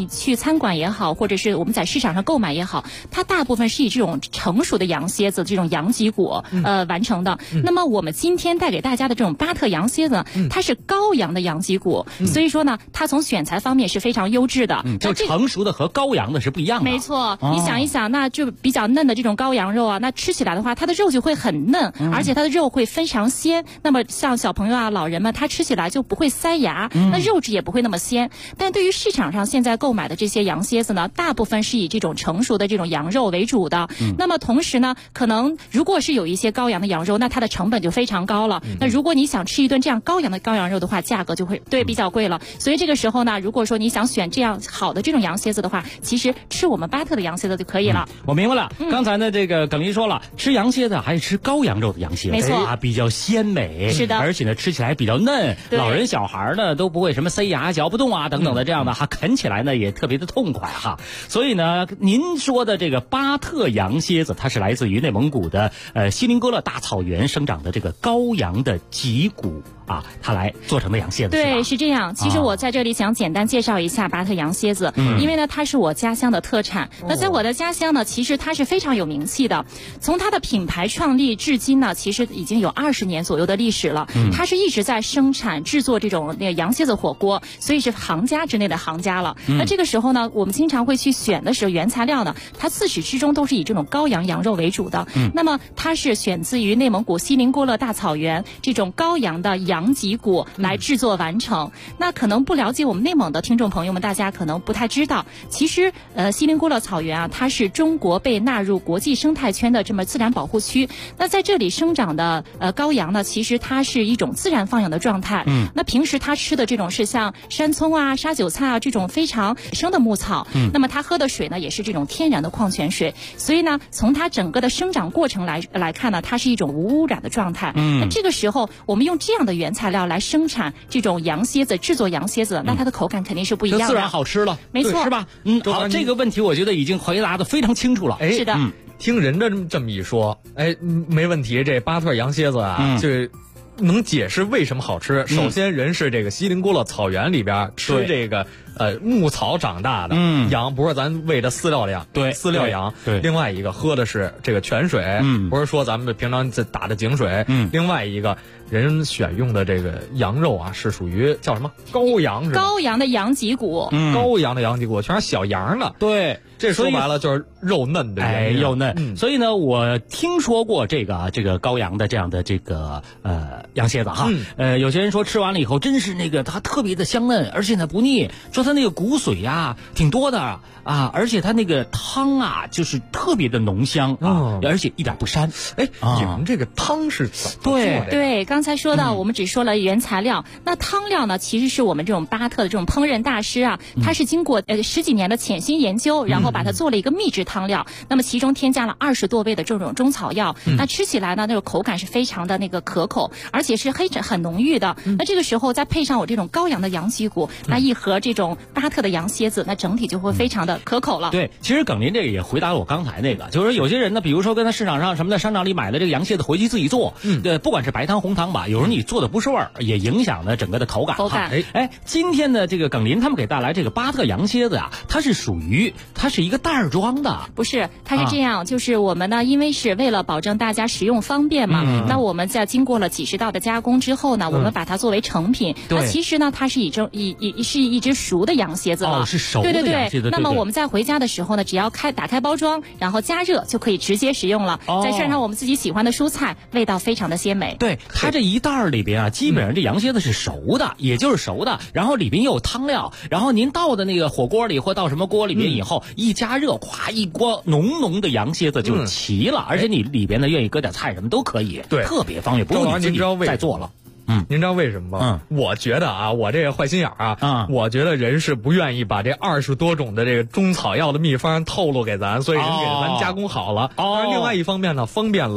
你去餐馆也好，或者是我们在市场上购买也好，它大部分是以这种成熟的羊蝎子，这种羊脊骨完成的。那么我们今天带给大家的这种巴特羊蝎子，它是羔羊的羊脊骨，所以说呢，它从选材方面是非常优质的。 就成熟的和羔羊的是不一样的。 没错，你想一想，那就比较嫩的这种羔羊肉啊，那吃起来的话，它的肉就会很嫩，而且它的肉会非常鲜。那么像小朋友啊、老人们，他吃起来就不会塞牙，那肉质也不会那么鲜。但对于市场上现在购买的这些羊蝎子呢，大部分是以这种成熟的这种羊肉为主的。那么同时呢，可能如果是有一些羔羊的羊肉，那它的成本就非常高了。那如果你想吃一顿这样羔羊肉的话，价格就会比较贵了。所以这个时候呢，如果说你想选这样好的这种羊蝎子的话，其实吃我们巴特的羊蝎子就可以了。 我明白了。刚才呢，这个耿林说了，吃羊蝎子还是吃羔羊肉的羊蝎子， 没错啊，比较鲜美， 是的， 而且呢，吃起来比较嫩，老人小孩呢都不会什么塞牙、嚼不动啊等等的这样的，哈，啃起来呢也特别的痛快哈。所以呢，您说的这个巴特羊蝎子，它是来自于内蒙古的锡林哥勒大草原生长的这个羔羊的脊骨啊，它来做成的羊蝎子。 对，是这样。其实我在这里想简单介绍一下巴特羊蝎子，因为呢它是我家乡的特产。那在我的家乡呢，其实它是非常有名气的。从它的品牌创立至今呢，其实已经有20年左右的历史了。它是一直在生产制作这种那个羊蝎子火锅，所以是行家之内的行家了。那这个时候呢，我们经常会去选的时候，原材料呢，它自始至终都是以这种羔羊羊肉为主的。那么它是选自于内蒙古锡林郭勒大草原这种羔羊的羊脊骨来制作完成。那可能不了解我们内蒙的听众朋友们，大家可能不太知道，其实锡林郭勒草原啊，它是中国被纳入国际生态圈的这么自然保护区。那在这里生长的羔羊呢，其实它是一种自然放养的状态。那平时它吃的这种是像山葱啊、沙韭菜啊这种非常生的牧草。那么它喝的水呢，也是这种天然的矿泉水。所以呢，从它整个的生长过程来看呢，它是一种无污染的状态。那这个时候我们用这样的原材料来生产这种羊蝎子，制作羊蝎子，那它的口感肯定是不一样的， 自然好吃了， 没错， 是吧？好，这个问题我觉得已经回答的非常清楚了。 是的， 听人家这么一说，没问题。这巴特羊蝎子啊，就能解释为什么好吃。首先，人是这个锡林郭勒草原里边吃这个牧草长大的羊，不是咱喂的饲料羊，饲料羊。另外一个喝的是这个泉水，不是说咱们平常打的井水。另外一个人选用的这个羊肉啊，是属于叫什么羔羊？是吧？ 羔羊的羊脊骨， 羔羊的羊脊骨全是小羊的。 对， 这说白了就是肉嫩的原因。 肉嫩。所以呢，我听说过这个羔羊的这样的这个羊蝎子哈。有些人说吃完了以后，真是那个它特别的香嫩，而且呢不腻。说它那个骨髓呀挺多的啊，而且它那个汤啊就是特别的浓香啊，而且一点不膻。 你们这个汤是怎么做的？ 对，刚才说到我们只说了原材料，那汤料呢，其实是我们这种巴特的这种烹饪大师啊，他是经过10几年的潜心研究，然后把它做了一个秘制汤料。那么其中添加了20多味的这种中草药，那吃起来呢，那种口感是非常的那个可口，而且是很浓郁的。那这个时候再配上我这种羔羊的羊脊骨，那一盒这种巴特的羊蝎子，那整体就会非常的可口了。 对，其实耿林这个也回答了我刚才那个，就是有些人呢，比如说跟他市场上什么在商场里买的这个羊蝎子回去自己做，不管是白汤红汤吧，有时候你做的不是味儿，也影响了整个的口感。今天的这个耿林他们给带来这个巴特羊蝎子啊，它是一个袋儿装的， 不是，它是这样，就是我们呢，因为是为了保证大家食用方便嘛，那我们在经过了几十道的加工之后呢，我们把它作为成品。那其实呢，它是一只熟的羊蝎子了， 是熟的羊蝎子。 那么我们在回家的时候呢，只要打开包装，然后加热就可以直接食用了。再涮上我们自己喜欢的蔬菜，味道非常的鲜美。 对，它这一袋儿里边啊，基本上这羊蝎子是熟的，也就是熟的，然后里边又有汤料，然后您倒的那个火锅里或到什么锅里边以后，一加热，咵一锅浓的羊蝎子就齐了，而且你里边呢愿意搁点菜什么都可以， 对， 特别方便，不用你自己再做了。 您知道为什么吗？我觉得啊，我这个坏心眼啊，我觉得人是不愿意把这20多种的这个中草药的秘方透露给咱，所以人给咱加工好了。但是另外一方面呢，方便了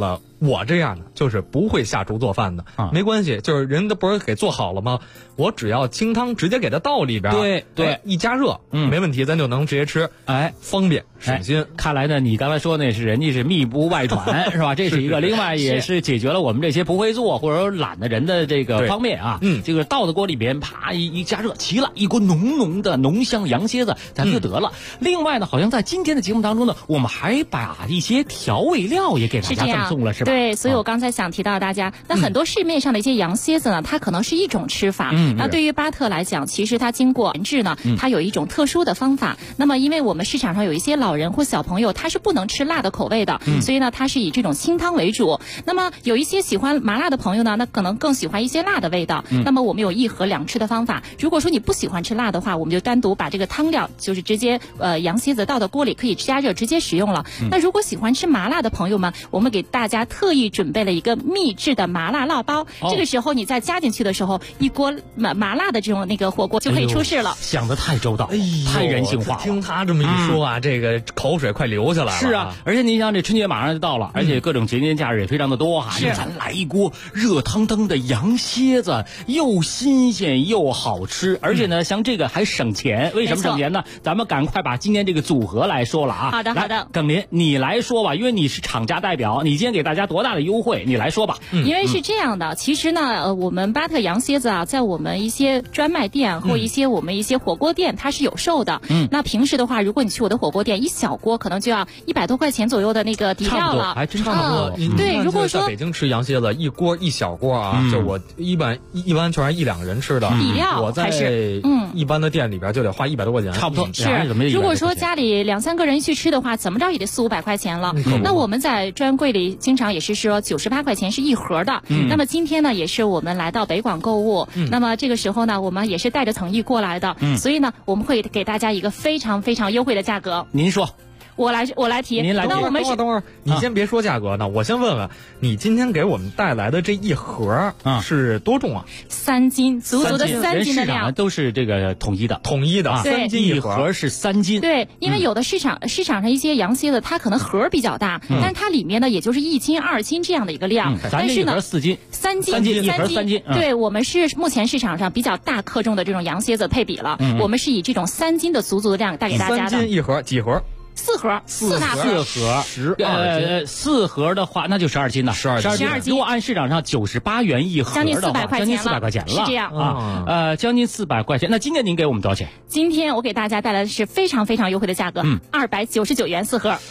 我这样的就是不会下厨做饭的，没关系，就是人都不是给做好了吗？我只要清汤直接给它倒里边，对，一加热，没问题，咱就能直接吃，方便省心。 看来呢，你刚才说那是人家是密不外传，是吧？这是一个，另外也是解决了我们这些不会做或者说懒的人的这个方面啊。这个倒到锅里边，啪一加热，齐了，一锅浓浓的浓香羊蝎子，咱们就得了。另外呢，好像在今天的节目当中呢，我们还把一些调味料也给大家赠送了，是吧？ 对，所以我刚才想提到大家，那很多市面上的一些羊蝎子呢，它可能是一种吃法。那对于巴特来讲，其实它经过研制呢，它有一种特殊的方法。那么因为我们市场上有一些老人或小朋友，他是不能吃辣的口味的，所以呢，它是以这种清汤为主。那么有一些喜欢麻辣的朋友呢，那可能更喜欢一些辣的味道。那么我们有1盒2吃的方法。如果说你不喜欢吃辣的话，我们就单独把这个汤料就是直接羊蝎子倒到锅里，可以加热直接食用了。那如果喜欢吃麻辣的朋友们，我们给大家特意准备了一个秘制的麻辣烙包。这个时候你再加进去的时候，一锅麻辣的这种那个火锅就可以出世了。 想得太周到，太人性化了。 听他这么一说啊，这个口水快流下来了。 是啊，而且你想这春节马上就到了，而且各种节假日也非常的多哈。咱来一锅热腾腾的羊蝎子，又新鲜又好吃，而且呢，像这个还省钱。为什么省钱呢？咱们赶快把今天这个组合来说了啊。 好的。 耿林，你来说吧，因为你是厂家代表，你今天给大家多大的优惠？你来说吧。 因为是这样的，其实呢，我们巴特羊蝎子啊，在我们一些专卖店或我们一些火锅店，它是有售的。那平时的话，如果你去我的火锅店，一小锅可能就要100多块钱左右的那个底料了， 还真差不多。 对，如果说在北京吃羊蝎子，一小锅啊，就我一般全是1、2个人吃的底料， 我在一般的店里边就得花100多块钱， 差不多。 是，如果说家里2、3个人去吃的话，怎么着也得400-500块钱了。那我们在专柜里经常也是说98块钱是1盒的。那么今天呢，也是我们来到北广购物，那么这个时候呢，我们也是带着诚意过来的，所以呢，我们会给大家一个非常非常优惠的价格。 您说。 我来提。 您来提。 那我们等会儿，你先别说价格呢，我先问问你今天给我们带来的这一盒是多重啊 ？3斤，足足的3斤的量， 都是这个统一的 ，3斤一盒是3斤。 对，因为有的市场上一些羊蝎子，它可能盒比较大，但是它里面呢也就是1斤、2斤这样的一个量。 但是呢，4斤 ，3斤， 一盒3斤。 对，我们是目前市场上比较大克重的这种羊蝎子配比了，我们是以这种3斤的足足的量带给大家的。 3斤一盒，几盒 ？4盒，4大盒 ，12斤。 4盒的话，那就12斤了，12斤。如果按市场上98元一盒的话，将近400块钱了， 是这样啊，将近400块钱。那今天您给我们多少钱？ 今天我给大家带来的是非常非常优惠的价格，299元4盒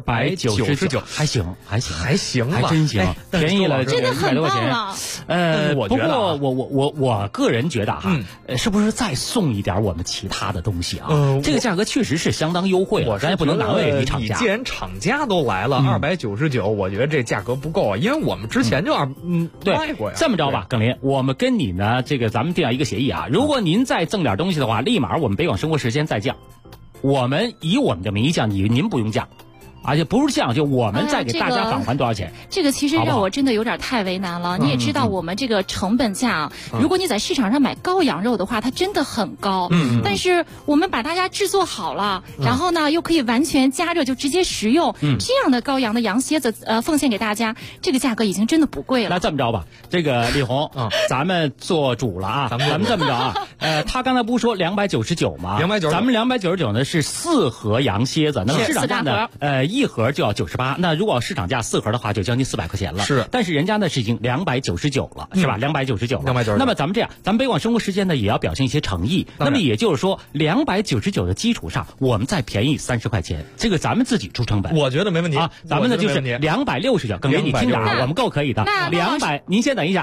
，299，还行吧，还真行，便宜了， 真的很棒了。 不过我个人觉得哈，是不是再送一点我们其他的东西啊？这个价格确实是相当优惠，咱也不能难为你厂家。 既然厂家都来了，299，我觉得这价格不够啊，因为我们之前就卖过呀。 这么着吧，耿林，我们跟你呢，这个咱们定下一个协议啊，如果您再赠点东西的话，立马我们北广生活时间再降，我们以我们的名义降，您不用降。而且不是这样，就我们再给大家返还多少钱？ 这个其实让我真的有点太为难了。你也知道，我们这个成本价，如果你在市场上买羔羊肉的话，它真的很高。但是我们把大家制作好了，然后呢又可以完全加热就直接食用，这样的羔羊的羊蝎子奉献给大家，这个价格已经真的不贵了。 那这么着吧，这个李红，咱们做主了啊，咱们这么着啊，他刚才不是说299吗？299，咱们299呢是4盒羊蝎子，那么市场价呢，1盒就要98，那如果市场价4盒的话，就将近400块钱了。 是， 但是人家呢是已经299了，是吧？299了。那么咱们这样，咱们北广生活时间呢也要表现一些诚意。那么也就是说，299的基础上，我们再便宜30块钱，这个咱们自己出成本。 我觉得没问题啊，咱们呢就是269，耿林你听着啊，我们够可以的。200，您先等一下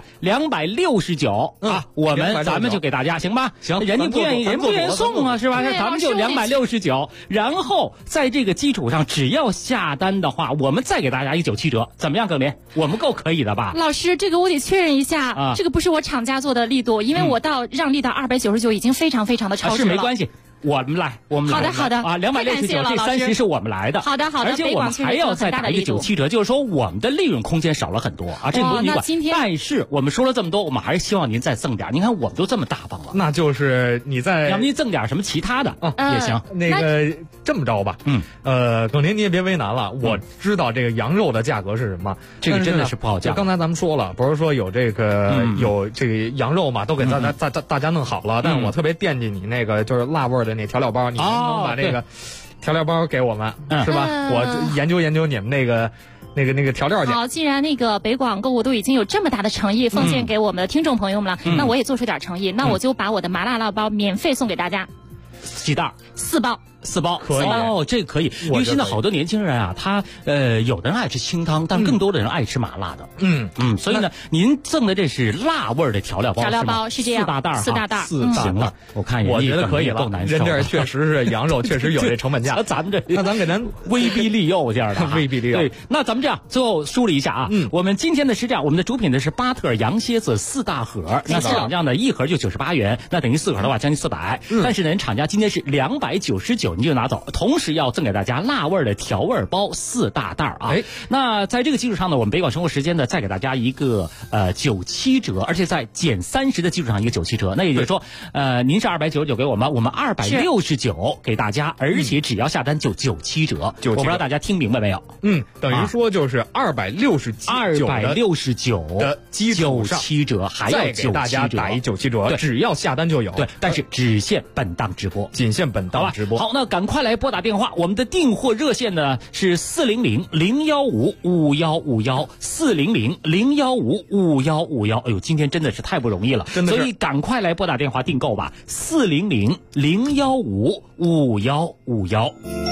，269啊，咱们就给大家行吧？ 行， 人家不愿意送啊，是吧？咱们就269，然后在这个基础上，只要下单的话，我们再给大家一个97折，怎么样，耿林？我们够可以的吧？ 老师，这个我得确认一下，这个不是我厂家做的力度，因为我让利到299已经非常非常的超值了。 是没关系。我们来。 好的啊，269这30是我们来的。 好的， 而且我们还要再打一个97折，就是说我们的利润空间少了很多啊，这个不用管。但是我们说了这么多，我们还是希望您再赠点。您看我们都这么大方了， 那就是你再， 要不您赠点什么其他的也行。 那个这么着吧，耿林你也别为难了，我知道这个羊肉的价格是什么， 这个真的是不好讲。 刚才咱们说了，不是说有这个有这个羊肉嘛，都给大家弄好了，但是我特别惦记你那个就是辣味的那调料包，你能不能把这个调料包给我们，是吧？我研究研究你们那个调料去。 好，既然那个北广购物都已经有这么大的诚意奉献给我们的听众朋友们了，那我也做出点诚意，那我就把我的麻辣辣包免费送给大家， 几袋 ？4包。 4包可以哦，这个可以，因为现在好多年轻人啊，他有的人爱吃清汤，但更多的人爱吃麻辣的。所以呢，您赠的这是辣味的调料包， 调料包是这样，4大袋， 行了，我看我觉得可以了。人这确实是羊肉，确实有这成本价。 咱们这， 那咱给咱威逼利诱这样的， 威逼利诱。 对，那咱们这样最后梳理一下啊，我们今天的是这样，我们的主品呢是巴特羊蝎子4大盒，那市场价呢1盒就98元，那等于4盒的话将近400，但是呢，厂家今天是299，你就拿走。同时要赠给大家辣味的调味包4大袋啊！那在这个基础上呢，我们北广生活时间呢再给大家一个97折，而且在减30的基础上一个97折。那也就是说，您是299给我们269给大家，而且只要下单就97折。我不知道大家听明白没有？ 等于说就是269的基础上 97折，还要再给大家打一97折，只要下单就有。 对，但是只限本档直播， 仅限本档直播。 好，那赶快来拨打电话，我们的订货热线呢是400-015-5151，400-015-5151。哎呦，今天真的是太不容易了，所以赶快来拨打电话订购吧，400-015-5151。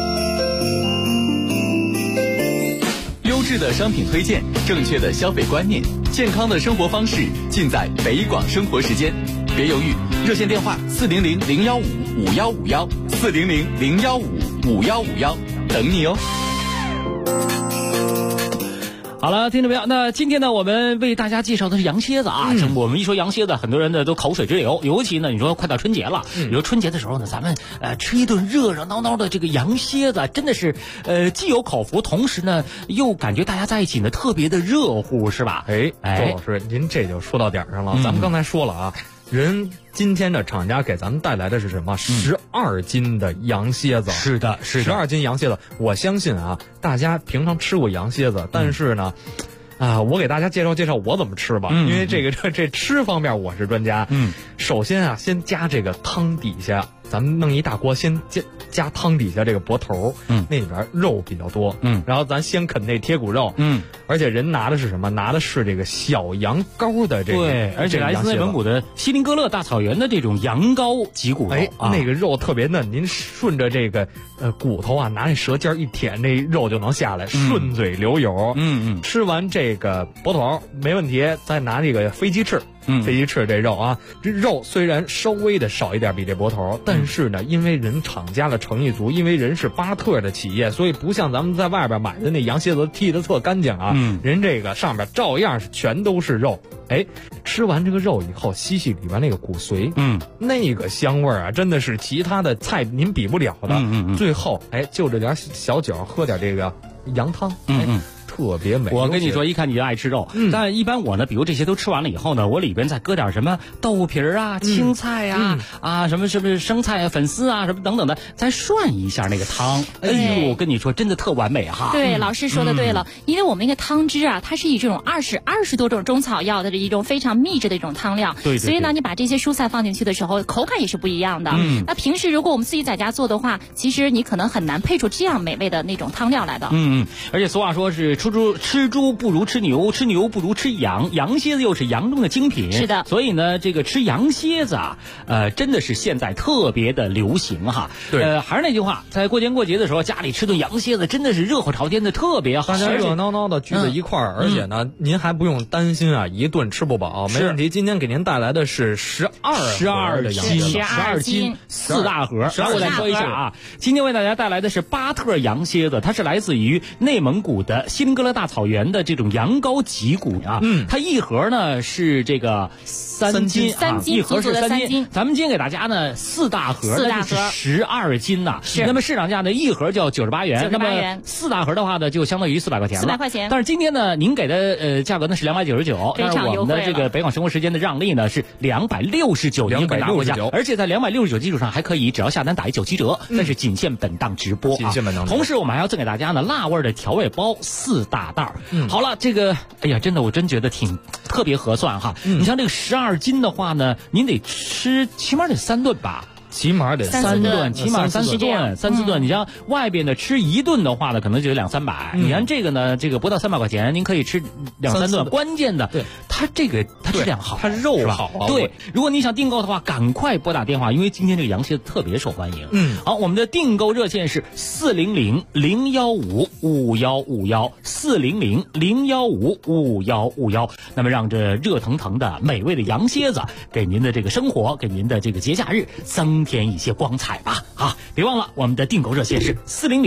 优质的商品推荐，正确的消费观念，健康的生活方式，尽在北广生活时间。别犹豫，热线电话400-015-5151，400-015-5151，等你哦。 好了，听众朋友，那今天呢，我们为大家介绍的是羊蝎子啊。我们一说羊蝎子，很多人呢都口水直流，尤其呢，你说快到春节了，你说春节的时候呢，咱们吃一顿热热闹闹的这个羊蝎子，真的是既有口福，同时呢又感觉大家在一起呢特别的热乎，是吧？ 周老师，您这就说到点上了。咱们刚才说了啊，今天的厂家给咱们带来的是什么？12斤的羊蝎子。 是的 ，12斤羊蝎子。我相信啊，大家平常吃过羊蝎子，但是呢，我给大家介绍介绍我怎么吃吧。因为这吃方面我是专家。首先啊，先加这个汤底下，咱们弄一大锅，先加汤底下这个脖头，那里边肉比较多，然后咱先啃那贴骨肉，而且人拿的是什么？拿的是这个小羊羔的这个， 对，而且来自内蒙古的锡林哥勒大草原的这种羊羔脊骨肉， 那个肉特别嫩，您顺着这个骨头啊，拿那舌尖一舔，那肉就能下来，顺嘴流油。吃完这个脖头没问题，再拿这个飞鸡翅。飞鸡翅这肉啊，这肉虽然稍微的少一点比这脖头，但是呢，因为人厂家的诚意足，因为人是巴特的企业，所以不像咱们在外边买的那羊蝎子剔的特干净啊。人这个上面照样是全都是肉。吃完这个肉以后，吸里边那个骨髓，那个香味啊，真的是其他的菜您比不了的。最后就这点小酒，喝点这个羊汤，特别美。 我跟你说，一看你就爱吃肉，但一般我呢，比如这些都吃完了以后呢，我里边再搁点什么豆皮啊、青菜啊、什么生菜啊、粉丝啊什么等等的，再涮一下那个汤。哎呦，我跟你说，真的特完美哈。 对，老师说的对了，因为我们那个汤汁啊，它是以这种20多种中草药的一种非常秘制的一种汤料， 对， 所以呢，你把这些蔬菜放进去的时候，口感也是不一样的。那平时如果我们自己在家做的话，其实你可能很难配出这样美味的那种汤料来的。 而且俗话说是吃猪不如吃牛，吃牛不如吃羊，羊蝎子又是羊中的精品。 是的， 所以呢，这个吃羊蝎子啊，真的是现在特别的流行哈。 对， 还是那句话，在过年过节的时候，家里吃顿羊蝎子真的是热火朝天的，特别好。 大家热热闹闹的聚在一块儿，而且呢，您还不用担心啊，一顿吃不饱，没问题。今天给您带来的是12 斤4大盒。然后我再说一下啊，今天为大家带来的是巴特羊蝎子，它是来自于内蒙古的锡林英格勒大草原的这种羊羔脊骨啊，它一盒呢是这个3斤啊，一盒是3斤。咱们今天给大家呢4大盒，那就是12斤呐。那么市场价呢一盒就要98元，那么4大盒的话呢就相当于400块钱了。400块钱。但是今天呢您给的价格呢是299，但是我们的这个北广生活时间的让利呢是269，而且在269基础上还可以只要下单打197折，但是仅限本档直播。同时我们还要赠给大家呢辣味的调味包4大袋。好了，这个哎呀，真的我真觉得挺特别合算哈。你像这个12斤的话呢，您得吃起码得3顿吧。 起码得 3顿，起码3、4顿，3、4顿。你像外边的吃1顿的话呢，可能就有200、300。你看这个呢，这个不到300块钱，您可以吃2、3顿。关键的，对它这个它质量好， 它肉好啊。 对，如果你想订购的话，赶快拨打电话，因为今天这个羊蝎子特别受欢迎。好，我们的订购热线是400-015-5151，400-015-5151。那么让这热腾腾的美味的羊蝎子给您的这个生活，给您的这个节假日增添一些光彩吧！啊，别忘了我们的订购热线是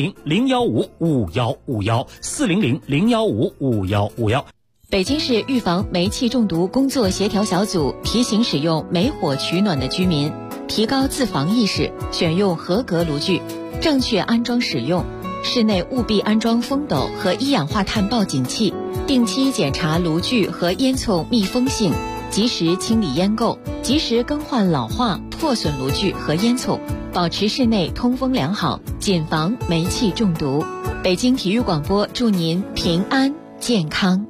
400-015-5151，400-015-5151。 北京市预防煤气中毒工作协调小组提醒使用煤火取暖的居民提高自防意识，选用合格炉具，正确安装使用。室内务必安装风斗和一氧化碳报警器，定期检查炉具和烟囱密封性，及时清理烟垢，及时更换老化破损炉具和烟囱，保持室内通风良好，谨防煤气中毒。北京体育广播祝您平安健康。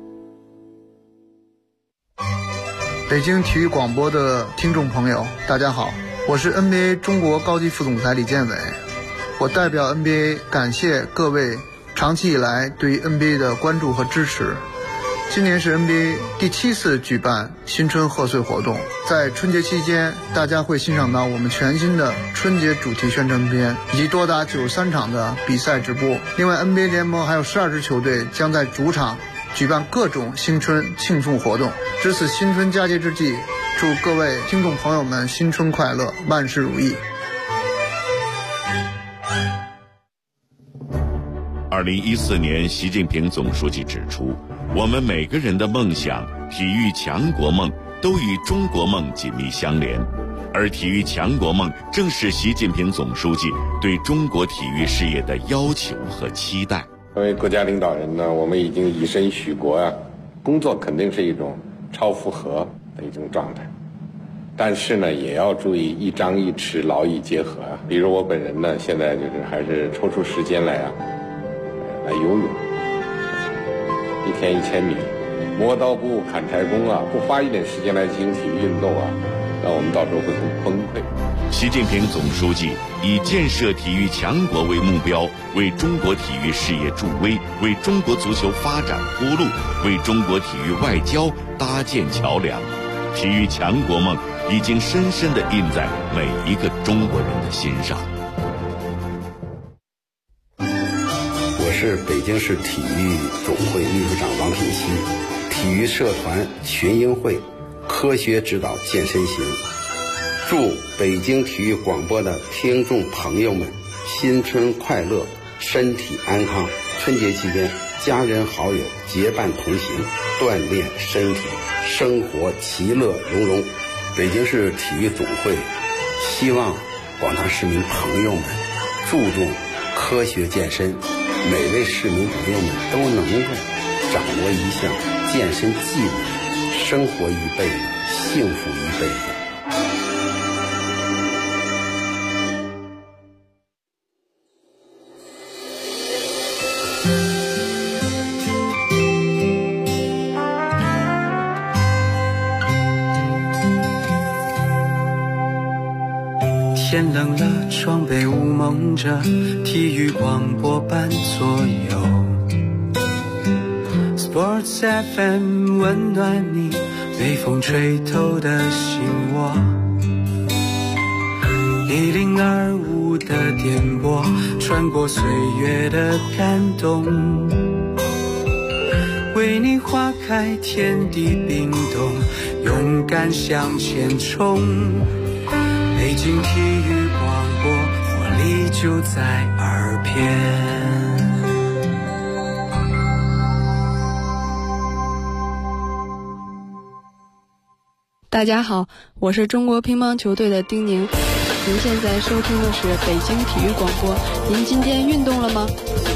北京体育广播的听众朋友，大家好，我是 NBA 中国高级副总裁李建伟。我代表 NBA 感谢各位长期以来对于 NBA 的关注和支持。今年是 NBA 第7次举办新春贺岁活动，在春节期间，大家会欣赏到我们全新的春节主题宣传片，以及多达93场的比赛直播。另外 NBA 联盟还有12支球队将在主场举办各种新春庆祝活动。值此新春佳节之际，祝各位听众朋友们新春快乐，万事如意。 2014年，习近平总书记指出，我们每个人的梦想、体育强国梦都与中国梦紧密相连，而体育强国梦正是习近平总书记对中国体育事业的要求和期待。 作为国家领导人呢，我们已经以身许国啊，工作肯定是一种超负荷的一种状态，但是呢，也要注意一张一弛，劳逸结合啊。比如我本人呢，现在就是还是抽出时间来游泳，1天1000米，磨刀不误砍柴工啊，不花一点时间来进行体育运动啊，那我们到时候会很崩溃。 习近平总书记以建设体育强国为目标，为中国体育事业助威，为中国足球发展铺路，为中国体育外交搭建桥梁。体育强国梦已经深深地印在每一个中国人的心上。 我是北京市体育总会秘书长王品熙，体育社团群英会科学指导健身行。祝北京体育广播的听众朋友们新春快乐，身体安康。春节期间，家人好友结伴同行，锻炼身体，生活其乐融融。北京市体育总会希望广大市民朋友们注重科学健身，每位市民朋友们都能够掌握一项健身技能，生活一辈子，幸福一辈子。 天冷了，窗被雾蒙着，体育广播伴左右。Sports FM 温暖你，被风吹透的心窝。1025的电波，穿过岁月的感动，为你划开天地冰冻，勇敢向前冲。北京体育广播，活力就在耳边。 大家好，我是中国乒乓球队的丁宁。您现在收听的是北京体育广播。您今天运动了吗？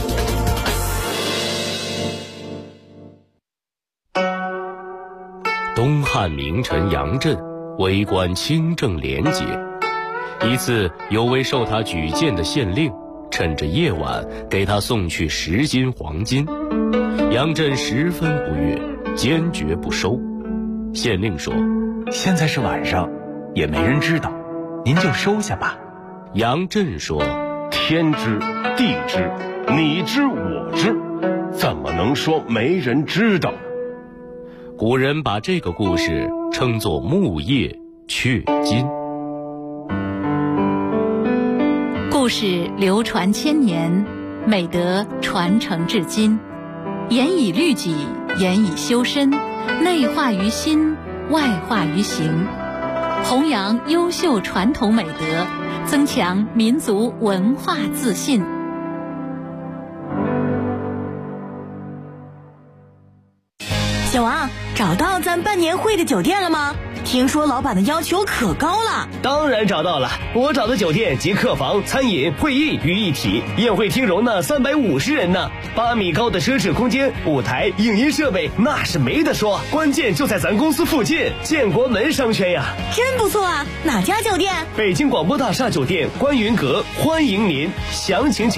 东汉名臣杨震为官清正廉洁，一次有位受他举荐的县令趁着夜晚给他送去10斤黄金，杨震十分不悦，坚决不收。县令说： 现在是晚上，也没人知道，您就收下吧。 杨震说： 天知地知，你知我知，怎么能说没人知道？ 古人把这个故事称作木叶雀金。 故事流传千年，美德传承至今，严以律己，严以修身，内化于心，外化于行，弘扬优秀传统美德，增强民族文化自信。 小王，找到咱办年会的酒店了吗？听说老板的要求可高了。 当然找到了，我找的酒店集客房、餐饮、会议于一体，宴会厅容纳350人呢，8米高的奢侈空间，舞台、影音设备那是没得说，关键就在咱公司附近，建国门商圈呀。 真不错啊，哪家酒店？ 北京广播大厦酒店观云阁，欢迎您，详情请